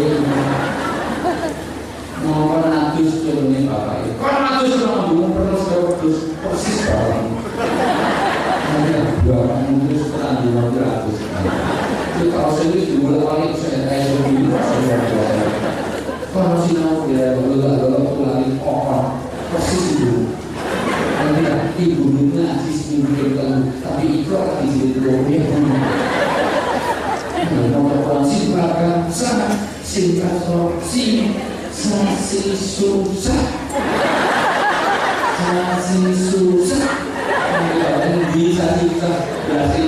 mau natus turunnya bapak itu. Kalau natus orang dulu perlu terus persis bapak. Hanya 200 setengah 500. Itu kalau sendiri dimulai paling saya lebih kalau sinau dia lalu lagi orang persis itu. Nanti ibu dunia sisi mungkin tapi itu akan disini dia nomor silakan sana singkat sini sasi susah bisa berhasil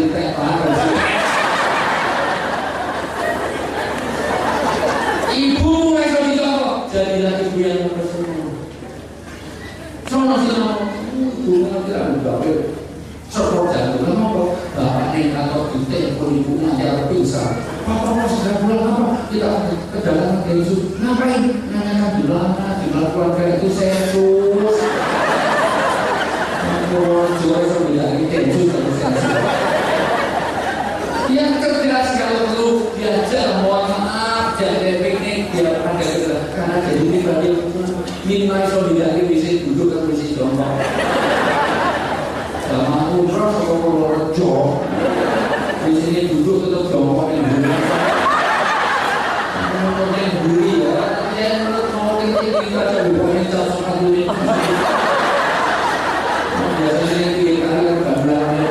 ibu mereka dicontoh jadilah ibu yang mempesona. Sono sinau bunga tidak berbagai serpot jantung apa bapak nih atau kita pun ibu ngajar pingsan papa mau segera pulang apa kita ke dalam Yesus ngapain nanyakan jumlah keluarga itu sensus jual sebenarnya ini Yesus terus yang terjelas kalau perlu diajar mohon maaf jangan piknik biar ada karena jadi pribadi minimal solidarity bisa duduk ke posisi jongkok. pojok. Di sini duduk tetap jongkok yang dulu. Menurut yang duri ya, yang menurut mau tinggi aja bukannya jam sekali ini. Biasanya yang tinggi kali kan gambarnya.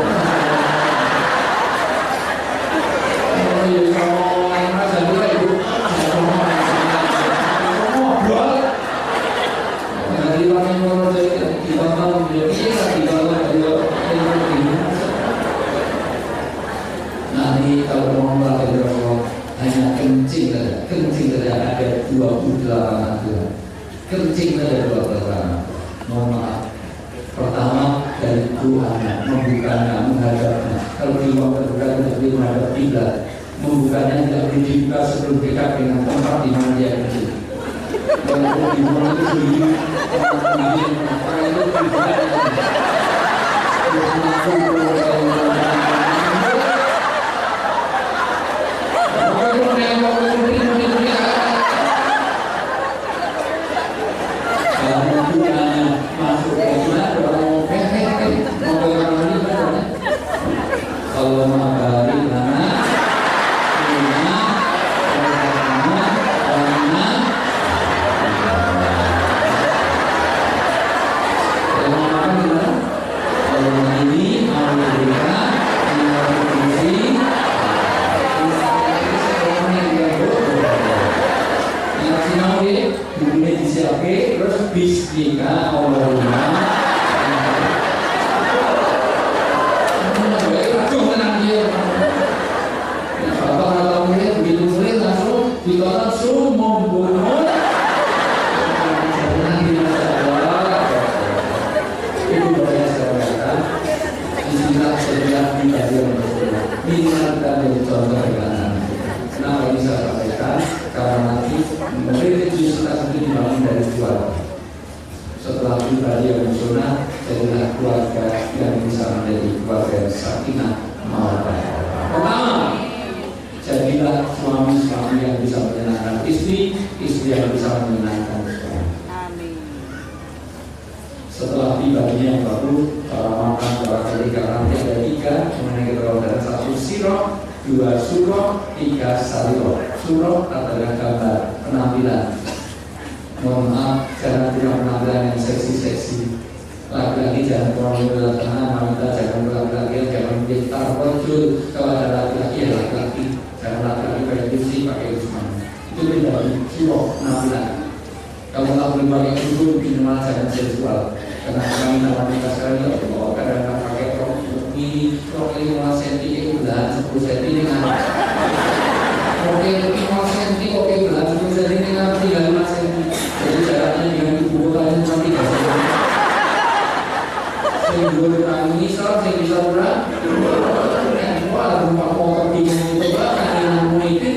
Oh ya sama yang aja dulu ibu. Ngobrol. Dari mana mau jadi kita mau jadi kita nanti kalau mau melakukan Allah hanya kencing saja ada 28 aturan. Kencing saja 28. Mohon maaf. Pertama dari Tuhan membukanya, menghadapnya. Kalau di ruang terbuka tidak boleh menghadap kiblat. Membukanya tidak boleh dibuka sebelum dekat dengan tempat di mana dia kecil. Kalau di ruang itu sendiri, orang itu tidak. Setelah pribadi yang sunnah, jadilah keluarga yang bisa menjadi keluarga yang sakinah mawaddah. Pertama, jadilah suami yang bisa menyenangkan istri yang bisa menyenangkan suami.
Amin.
Setelah pribadinya yang baru, cara makan, cara ketika nanti ada 3 mengenai keterangan 1 sirah, 2 surah, 3 salirah. Surah adalah gambar penampilan. Mohon maaf, jangan punya penampilan yang seksi-seksi. Laki-laki jangan terlalu berlebihan, wanita jangan berlebihan, jangan menjadi tarpojul. Kalau ada laki-laki ya laki-laki, jangan laki-laki pakai besi, pakai usman. Itu tidak surah penampilan. Kalau tak boleh pakai kerudung, minimal jangan seksual. Karena kami wanita sekarang tidak berbawa kadang-kadang pakai rok ini, rok 5 cm itu belahan 10 cm dengan rok 5 cm, rok belahan 10 cm dengan 35 cm. Jadi jaraknya dengan ibu kotanya cuma 3 cm. Saya boleh kurang misal, saya bisa kurang. Wah, rumah motor bingung itu bahkan yang memimpin.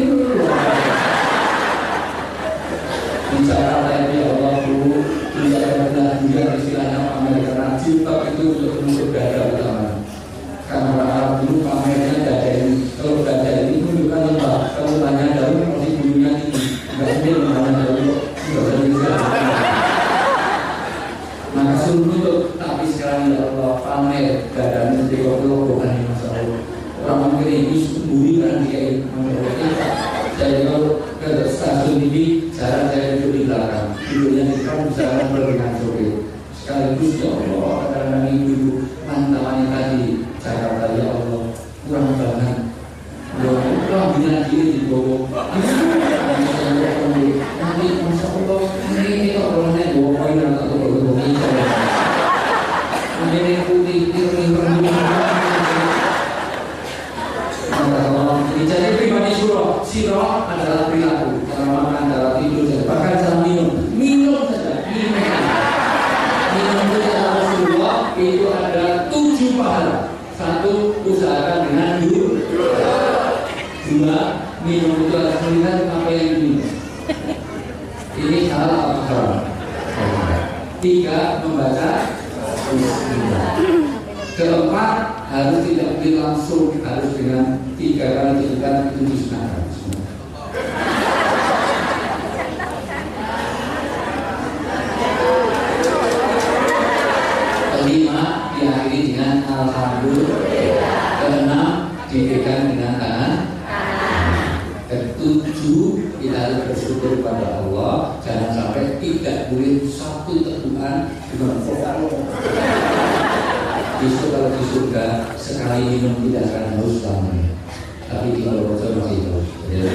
Bicara tadi Allah dulu, bicara benar juga istilahnya pamer karena jilbab itu untuk dada utama. Karena orang Arab dulu pamernya dada ini. Kalau dada ini menunjukkan lembah. Kalau tanya daun masih bulunya ini. Enggak sendiri namanya daun. Maka suruh nutup, tapi sekarang ya Allah pamer dada ini bukan ini masalah. Orang mungkin ini sembunyi kan dia menurut kita. Jadi kalau ke stasiun TV, cara saya duduk di belakang, duduknya di depan bisa dengan sopir. Sekaligus ya Allah, kadang-kadang ibu mantamannya tadi, Jakarta ya Allah, kurang banget. Kurang bina diri di bawah. Nanti Masya Allah, ini kok orangnya bawa poin atau bawa ini. Ini putih, ini jadi pribadi sirah adalah perilaku, cara makan, cara tidur, bahkan cara minum saja, minum itu kata Rasulullah itu ada 7 pahala. 1, usahakan dengan dulu. 2, minum itu harus melihat apa yang diminum. Ini halal atau haram. 3, membaca bismillah. 4, harus tidak langsung, harus dengan 3 kali jadikan itu disunahkan. 5, diakhiri dengan alhamdulillah. justru kalau di surga sekali minum tidak akan haus selamanya. Tapi di neraka masih haus.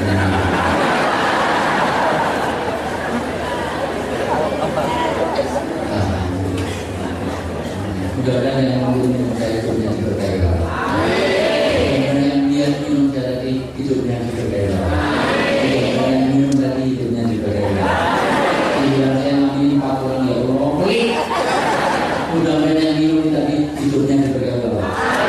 Mudah-mudahan yang minum dari hidupnya diberkahi Allah. Mudah-mudahan yang dia minum dari hidupnya diberkahi Allah. Mudah-mudahan yang minum dari hidupnya diberkahi Allah. Mudah-mudahan yang minum pakuan ya Allah. Mudah-mudahan yang minum dari hidupnya diberkahi Allah.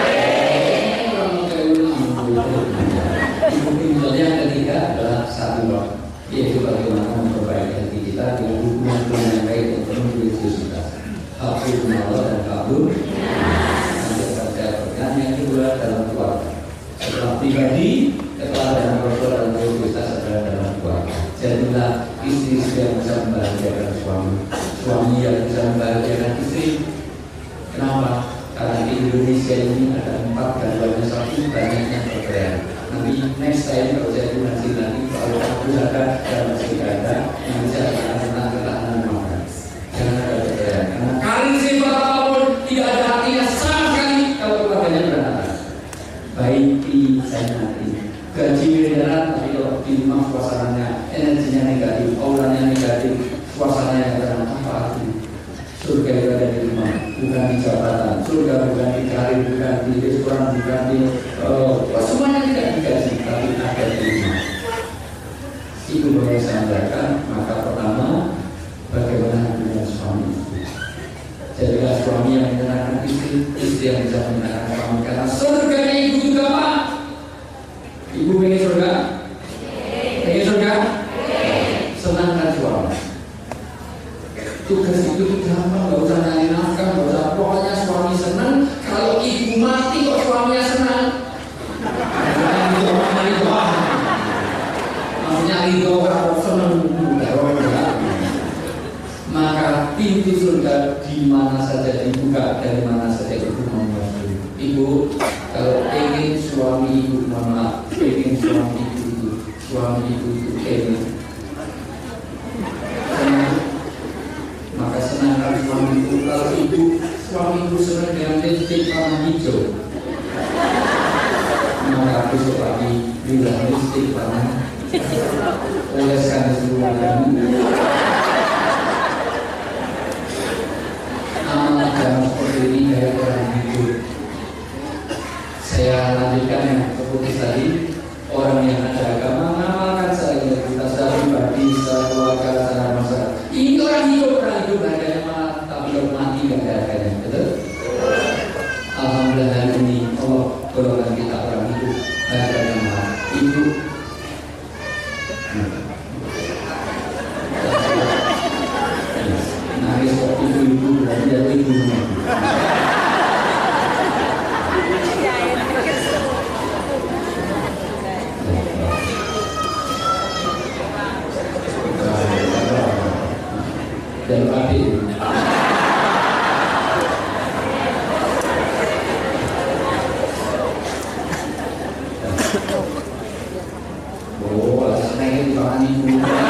Yang ketiga adalah satu, yaitu bagaimana memperbaiki hati kita dengan hubungan yang baik dan penuh religiositas. Kabul Allah dan kabul pertanyaan yang kedua dalam keluarga. Setelah pribadi, kepala dan keluarga dan religiositas adalah dalam keluarga. Jadilah istri yang bisa membahagiakan suami, suami yang bisa membahagiakan istri. Kenapa? Karena di Indonesia ini ada 4 dan banyak satu banyaknya perbedaan. Nanti next time kalau saya nanti kalau aku ada dan masih ada, nanti saya akan tentang ketahanan makan. Jangan ada perbedaan. Karena kali sifat apapun tidak ada artinya sama sekali kalau keluarganya berantakan. Baiki saya nanti gaji miliaran tapi kalau di rumah suasananya energinya negatif, auranya negatif, suasananya yang apa artinya? Surga itu ada di rumah, bukan di jabatan. Surga bukan di karir, bukan di restoran, bukan di semuanya tidak dikasih, tapi ada di rumah. Itu boleh saya sampaikan. Maka pertama, bagaimana dengan suami istri. Jadilah suami yang menyenangkan istri, istri yang bisa menyenangkan suami. Karena surga ibu juga Pak. Ibu pengen surga? Pengen surga? Senangkan suami. Tugas itu gampang, gak usah nyari nafkah, gak usah, pokoknya suami senang. Kalau ibu mati kok suaminya senang? Maksudnya ridho kalau senang, maka pintu surga di mana saja dibuka, dari mana saja ibu mau masuk. Ibu, kalau ingin suami ibu, mohon maaf, ingin suami ibu itu ingin maka senangkan suamiku. Kalau suamiku senang dengan lipstik warna hijau, maka besok pagi bilang lipstik warna oleskan di seluruh badan. Amal jangan seperti ini kayak orang hidup. Saya lanjutkan yang seperti tadi. Orang yang ada agama mengamalkan secara integritas, secara pribadi, secara keluarga, secara masyarakat. Ini orang hidup harganya malah, tapi kalau mati nggak ada harganya, betul? Alhamdulillah hari ini Allah golongan kita orang hidup harganya malah. Ibu nangis kok ibu berarti dia ibu. Dan adik senangnya dimakan ibu.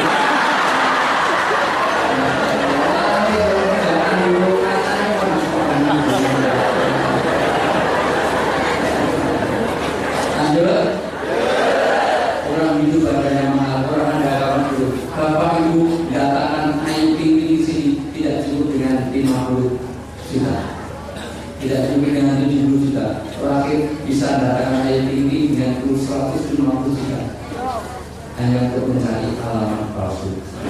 Lanjut. Orang hidup harganya mahal, orang ada kawan dulu. Bapak ibu datangkan air tinggi di sini tidak cukup dengan 50 juta, tidak cukup dengan 70 juta. Terakhir bisa datangkan air tinggi dengan 150 juta, hanya untuk mencari alamat palsu.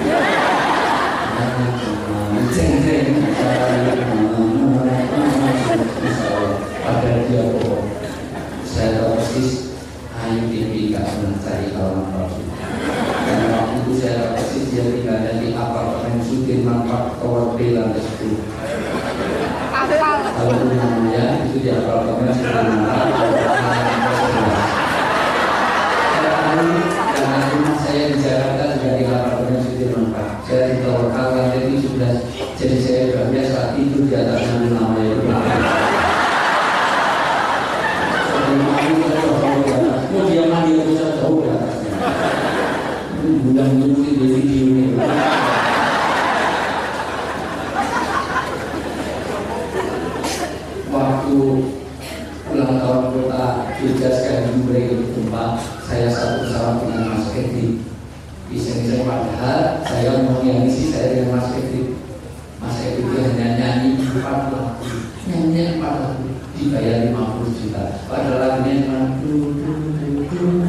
Padahal dia bohong. Saya tahu persis Ayu Tinggi gak pernah cari alamat palsu. Karena waktu itu saya tahu persis dia tinggalnya di apartemen Sudirman Park Tower B lantai 10. Kalau namanya itu di apartemen Sudirman Park lantai 11. Karena rumah saya di Jakarta juga di apartemen Sudirman Park. Saya di Tower A lantai 17. Jadi saya sudah biasa tidur di atasnya namanya itu. Mau dia mandi aku bisa tahu di atasnya. Bulan nyuci di video ini. Waktu dijelaskan mereka berjumpa saya satu pesawat dengan Mas Edi. Bisa padahal saya mau misi saya dengan Mas Edi. Mas Edi hanya nyanyi 4 lagu, nyanyi 4 lagu dibayar 50 juta. Padahal lagunya cuma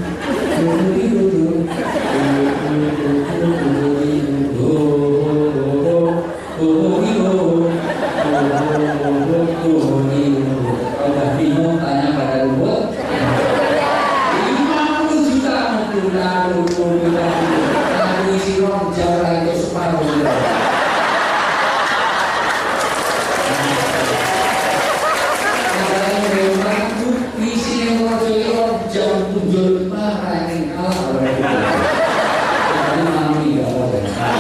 kalau bingung tanya pada rumput 50 juta lagu isi rom jauh itu separuh isi yang rom jauh tunjul marah yang kalah ini mami gak boleh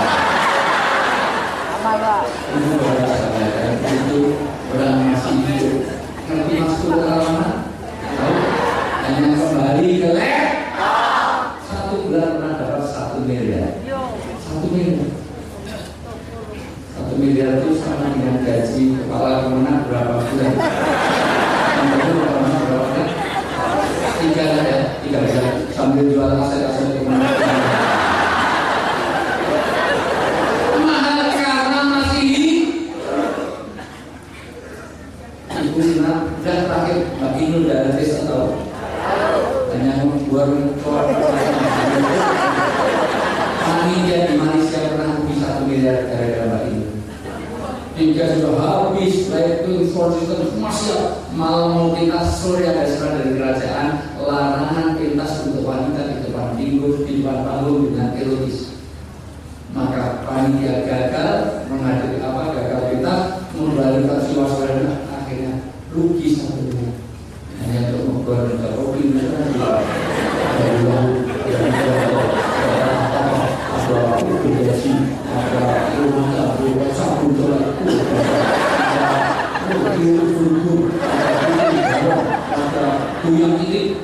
itu orang masih hidup ngerti masuk ke lama hanya kembali ke lab 1 bulan pernah dapat 1 miliar 1 miliar 1 miliar itu sama dengan gaji kepala kemenang berapa bulan berapa bulan 3 bulan sambil jual aset-aset kemenang dan terakhir bagi Nur dan Aziz atau hanya membuat panitia di Malaysia pernah rugi 1 miliar gara-gara Mbak Inu. Jika sudah habis baik itu sistem masih malah mau pintas surya dari kerajaan larangan pintas untuk wanita di depan minggu di depan panggung dengan erotis. Maka panitia gagal menghadapi gagal pintas membalikan suasana akhirnya rugi 1 miliar hanya untuk membuat kopi misalnya ada uang ada obligasi ada rumah ada sabun dolar ada guru ada tuyang titik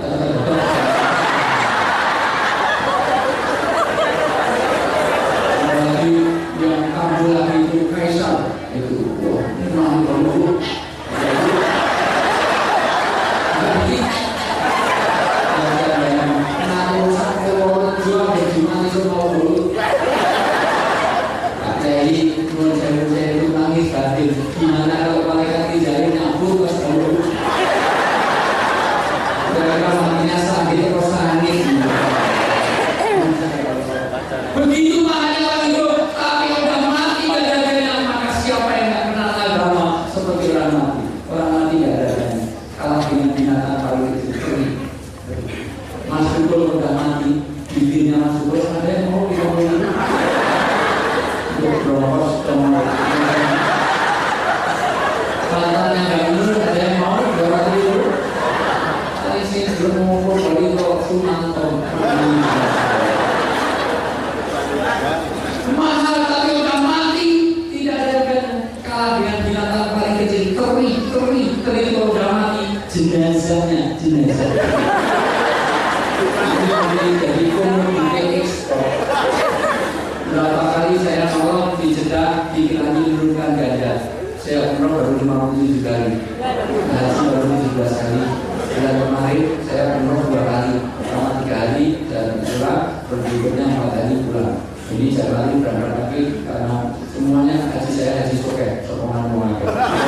lagi yang kabel lagi itu kaisar itu memang perlu gimana kalau malaikat dijari nyambung pas dulu mereka makanya sakit terus nangis begitu makanya orang itu tapi udah mati gak ada adanya maka siapa yang gak kenal agama seperti orang mati gak ada adanya kalah dengan binatang paling kecil Mas Bukul udah mati bibirnya Mas Bukul ada yang mau diomongin berobos teman Mantannya gak bener, ada yang mau berapa dulu tadi sih belum ngumpul balik ke Sunanto mahal tapi udah mati tidak ada yang kalah dengan binatang paling kecil teri kalau udah mati jenazah jadi komoditi ekspor berapa kali saya nolong di Jeddah di Kilangin menurunkan ganja saya umroh baru 57 kali haji baru 17 kali bulan kemarin saya umroh 2 kali pertama 3 hari dan pulang berikutnya 4 hari pulang ini Januari berangkat lagi karena semuanya haji saya haji sokongan muaga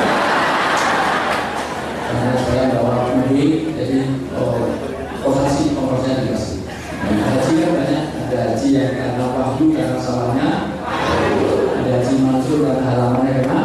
karena saya bawa mudik jadi posasi pengorbannya dikasih haji kan banyak ada haji yang karena wahyu karena salahnya ada haji mansur karena halamannya kena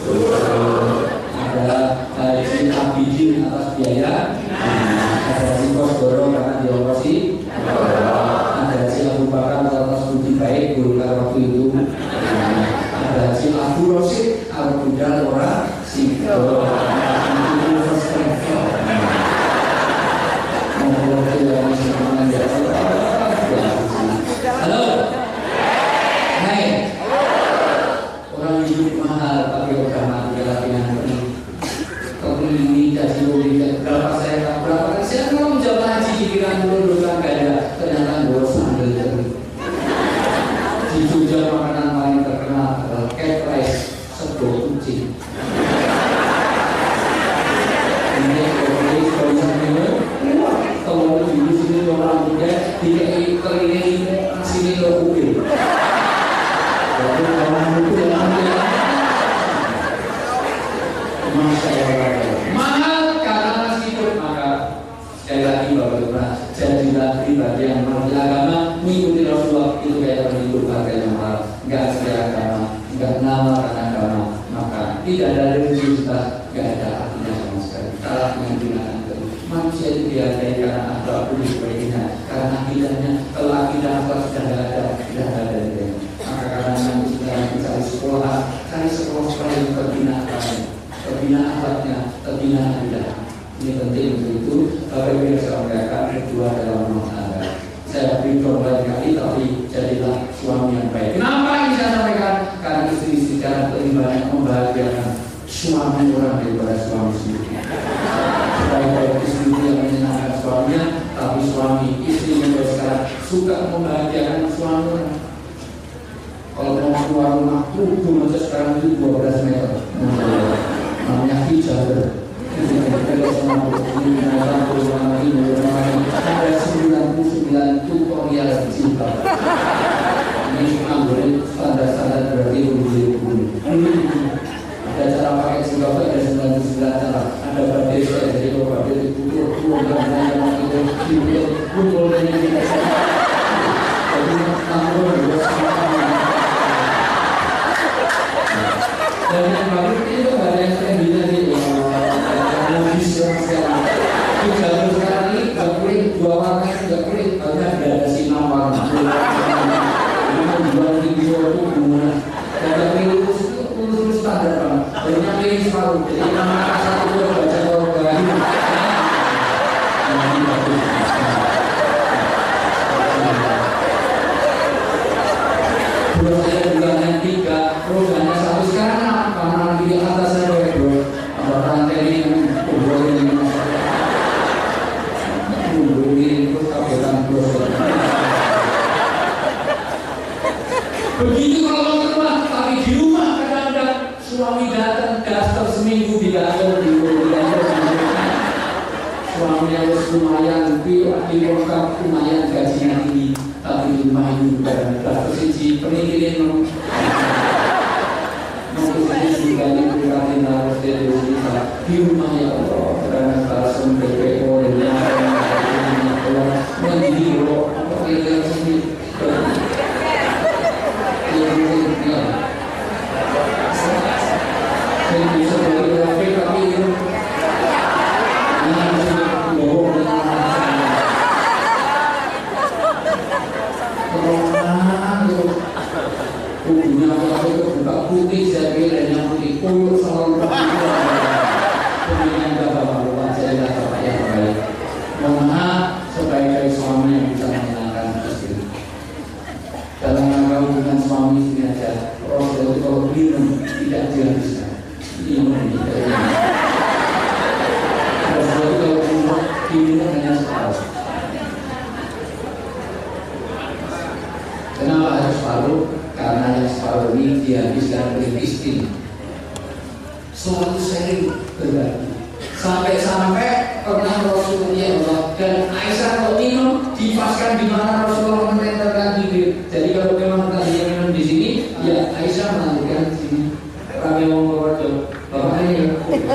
ada haji abidin atas biaya ada haji kosdoro karena dioperasi ada haji Abu Bakar atas budi baik golkar waktu itu ada haji Abu Rosid al-Budal orang Singapura itu first travel halo hai orang hidup mahal tapi udah mati latihan ini gaji berapa kali saya mau menjawab haji pikiran dulu kan gak ada ternyata gue sambil di Jogja makanan paling terkenal adalah cat rice sego kucing ini kalau sambil Sekali lagi Bapak-Bapak, jadilah pribadi yang mengerti agama, mengikuti Rasulullah, itu kayak mengikuti harga yang mahal, nggak sesuai agama, nggak namakan agama, maka tidak ada religiusitas, nggak ada artinya sama sekali. Kalah dengan binatang itu. Manusia itu dihargai karena akhlak budi pekertinya, karena akidahnya. Kalau akidah akhlak sudah tidak ada dari. Maka karena nanti kita mencari sekolah yang terbina akhlaknya, terbina akidah. Ini penting untuk itu. Bapak Ibu yang saya muliakan, kedua dalam rumah tangga. Saya beri contoh kali, tapi jadilah suami yang baik. Kenapa ini saya sampaikan? Karena istri-istri cara lebih banyak membahagiakan suami orang daripada suami sendiri. Supaya istri yang menyenangkan suaminya, tapi suami istri yang sekarang suka membahagiakan suami orang. Kalau mau keluar rumah, tubuh aja sekarang itu 12 meter. Namanya hijab. Ada 99 tutorial cinta. Ini cuma boleh standar-standar berarti bulu-bulu. Ada cara pakai jilbab ada 99 cara. Ada badai jadi kalau badai diputul dan pukul dan ini. Jadi tampil dan yang baru itu ada yang trendinya nih. Jalur sekarang ini nggak kulit, 2 warna juga kulit, karena ada sinar warna. Ini menjual video itu gimana? Ada lurus itu lurus standar banget. Banyak pilih separuh. Jadi nama satu dua baca korban. Bro saya bulan yang 3, bro hanya 1 sekarang karena di atas saya bro. Ada rantai ini begitu kalau ke rumah, tapi di rumah kadang-kadang suami datang daster seminggu di kantor suaminya lumayan lengkap, lumayan gajinya tinggi, tapi di rumah itu daster siji penikirin juga diberikan harus di rumah ya Allah karena langsung BPO dan menjadi roh apa yang sendiri saya bisa beri tapi itu punya apa itu buka putih saya pilih yang putih puyuh selalu kemudian bapak-bapak saya datang yang baik mohon maaf sebagai suami yang bisa menyenangkan istri dalam rangka hubungan suami istri aja Rasul itu kalau minum tidak dihabiskan minum tidak Rasul itu kalau minum hanya separuh. Kenapa harus separuh? Karena yang separuh ini dihabiskan oleh istri. Selalu sering berbagi. Sampai-sampai pernah Rasulullah Allah dan Aisyah kalau minum dipaskan di mana Rasulullah menenterkan bibir. Jadi kalau memang tadi minum di sini, ya Aisyah menantikan di sini. Kami mau bawa bapaknya ya.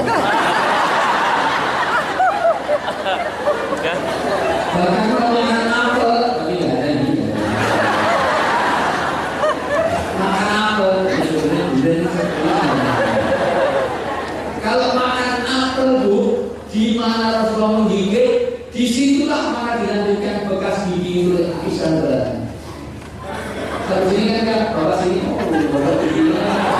Bahkan kalau makan apel, tapi nggak ada ini. Kalau makan apel bu, di mana Rasulullah menggigit, disitulah maka dilanjutkan bekas gigi oleh Aisyah berarti. Kalau sini kan bapak sini, bapak gigi.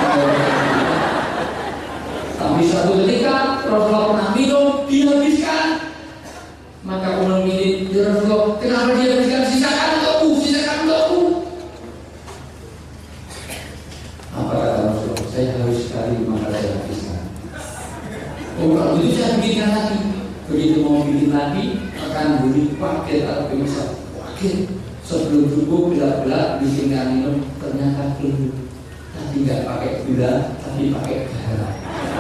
Tapi suatu ketika Rasulullah pernah minum, dihabiskan. Maka Ummul Mukminin, ya Rasulullah, kenapa dihabiskan? Sisakan untukku. Apa kata Rasulullah? Saya haus sekali maka saya habiskan. Kalau itu saya bikinkan lagi. Begitu mau bikin lagi, akan beli paket atau bisa paket. Sebelum cukup gelap-gelap bikinkan minum ternyata belum. Tapi nggak pakai gula, tapi pakai garam.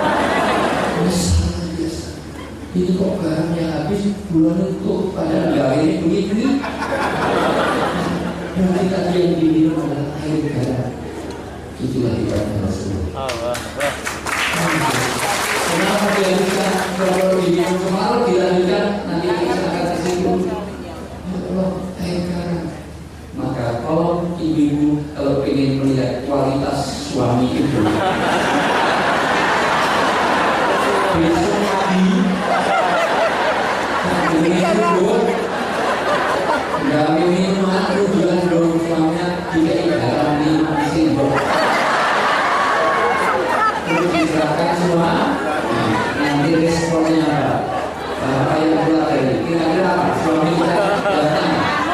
Ini kok garamnya habis, gulanya tuh padahal nggak ini begini. Nanti tadi yang diminum adalah air garam. Itulah ibaratnya Rasulullah. Kenapa dilanjutkan kalau diminum kemarin dilanjutkan nanti kita akan Nggak minum aku bilang dong suaminya tidak ibarat di simbol. Terus diserahkan semua. Nanti responnya apa yang keluar dari kira-kira apa suami kita datang.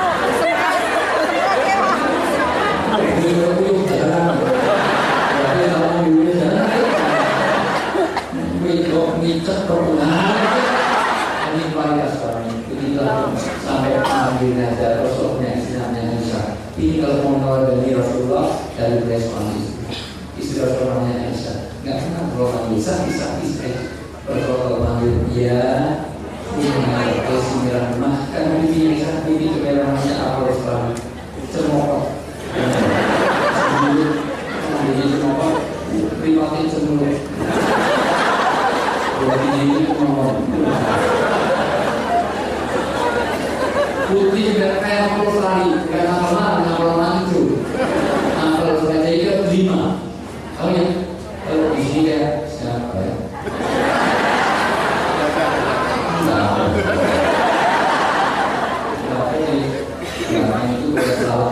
Micet perungan ini varias suami ketika sampai mengambil nazar Rasulnya istilahnya Aisyah. Ini kalau mau nawar dari Rasulullah dari suami istri Rasulullah Aisyah nggak pernah kalau panggil bisa istri kalau panggil dia ini mengalami sembilan rumah kan bibi kemewahannya apa suami cemokok sambil cemokok primatin cemurut. Putih kayak apel sari, kayak nama itu. Apel saja itu 5. Oh ya, kalau di sini ya siapa ya? Tapi yang itu udah salah.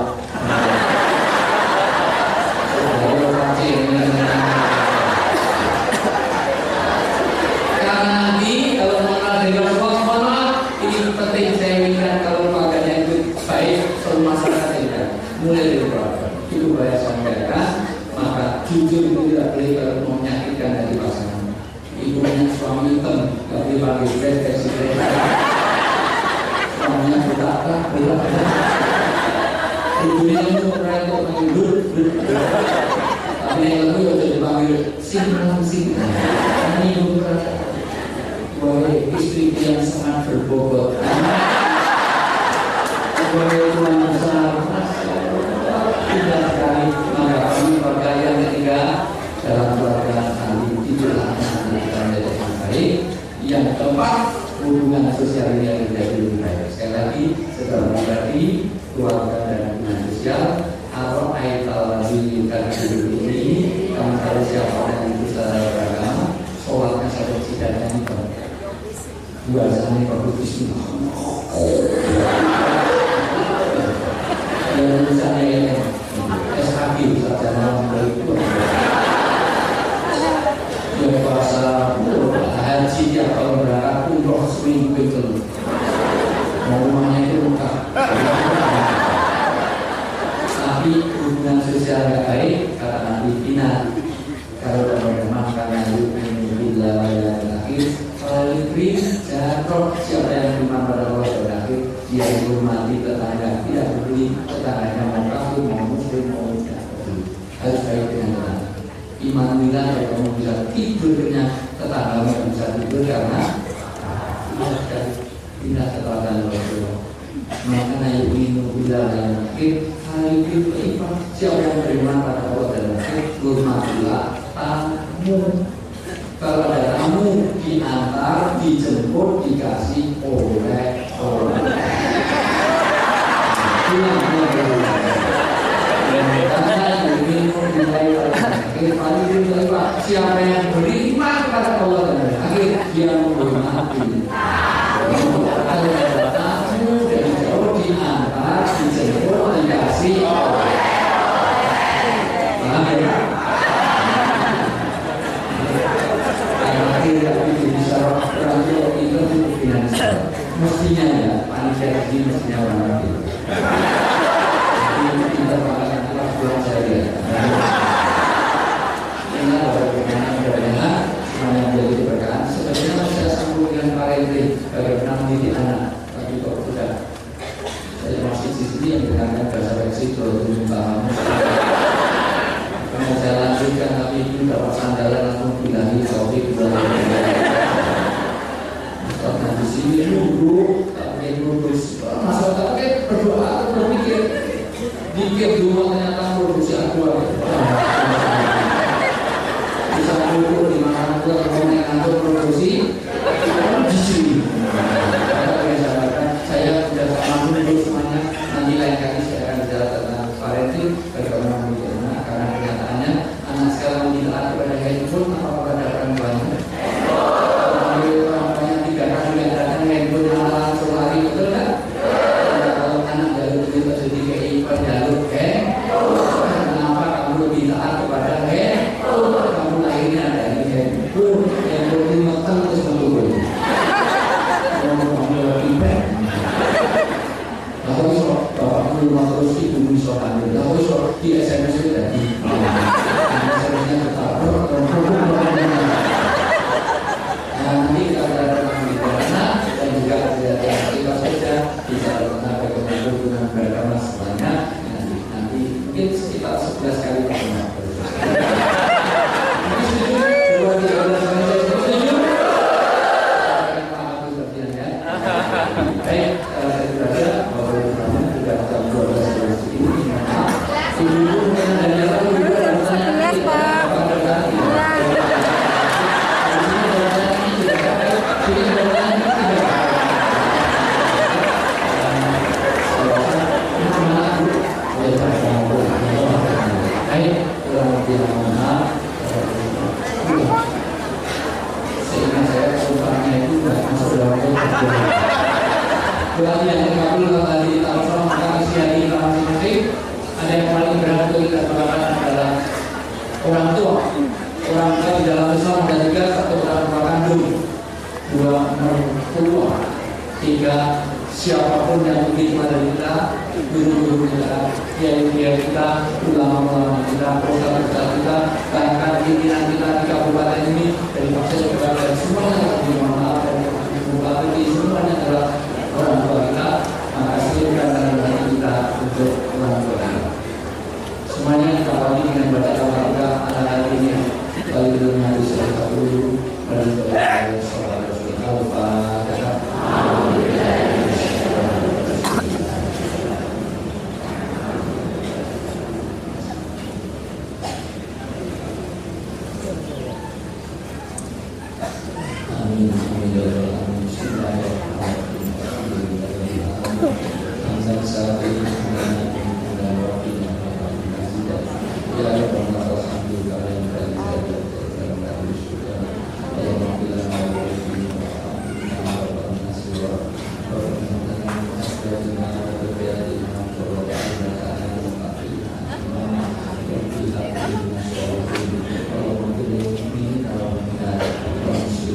Penting saya ingat kalau makanya itu baik soal masyarakat kita mulai dari keluarga itu saya sampaikan maka jujur itu tidak boleh kalau mau menyakitkan dari pasangan ibunya suami hitam gak boleh panggil presiden suaminya berkata ibunya itu mereka panggil tapi yang lebih sudah dipanggil sing ini ibu berkata boleh istri yang sangat berbobot boleh Tuhan besar tidak sekali maka kami keluarga yang ketiga dalam keluarga kami tidurlah anak-anak yang baik yang keempat hubungan sosial yang menjadi lebih baik sekali lagi setelah berarti keluarga dan hubungan sosial atau aital lagi karena hidup ini kami harus siapa yang itu secara beragama sholatnya satu sidangnya itu bahasanya Pak Bismillah dan misalnya ini SHB sarjana itu yang bahasa haji ya kalau berangkat umroh seminggu itu mau rumahnya itu lengkap tapi hubungan sosial yang baik kata Nabi Bina kalau dalam makannya itu bila yang akhir Libri jatuh siapa yang beriman pada Allah dan akhir dia menghormati tetangga tidak peduli tetangganya mau kafir mau muslim mau tidak peduli harus baik dengan tetangga iman bila kalau kamu bisa tidur dengan tetangga kamu bisa tidur karena tidak tetangga Rasulullah makanya ibu bila yang akhir Libri beriman siapa yang beriman pada Allah dan akhir hormatilah tamu. Kalau ada tamu diantar, dijemput, dikasih oleh. Siapa yang beriman kepada Allah dan akhir dia menghormati. Kalau ada tamu dari jauh diantar, dijemput, dikasih oleh. Tidak bisa orang itu finansial mestinya ya panitia ini mestinya orang itu jadi kita pakai kelas bulan saja ini ada bagaimana semuanya menjadi keberkahan sebenarnya saya sambung dengan parentri bagaimana mendidik anak tapi kok sudah saya masih di sini yang dengarkan bahasa Brexit kalau belum paham saya lanjutkan tapi ini dapat sandalan langsung bilangi topik karena di sini dulu tapi lulus masyarakat kan berdoa berpikir dikit dulu ternyata produksi akuar bisa dulu di mana pun kalau yang ngatur produksi di sini saya sudah mampu dulu semuanya nanti lain kali saya akan bicara tentang parenting bagaimana mendidik anak karena kenyataannya anak sekarang tidak kepada handphone apa kepada orang tuanya orang tuanya 3 kali datang handphone anak langsung soal itu, so di SMS itu tadi, SMS-nya ketaruh atau nanti kita ada di mana dan juga kita saja bisa mengenai hubungan beragama semuanya nanti mungkin sekitar 11 kali pertemuan. Ada yang paling berat untuk kita doakan adalah orang tua. Orang tua di dalam Islam ada tiga, satu orang tua kandung, dua mertua, tiga siapapun yang lebih pada kita, guru-guru kita, kiai-kiai kita, ulama-ulama kita, ustaz-ustaz kita, bahkan pimpinan kita di kabupaten ini dari Paksa juga dan semuanya mohon maaf dari bupati semuanya adalah orang tua kita. Maka silakan dalam hati kita untuk orang tua kita. Semuanya kita awali dengan baca doa anak-anak ini lalu dengan hadis satu dan doa salat Al-Fatihah.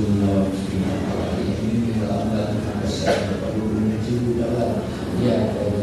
Ya,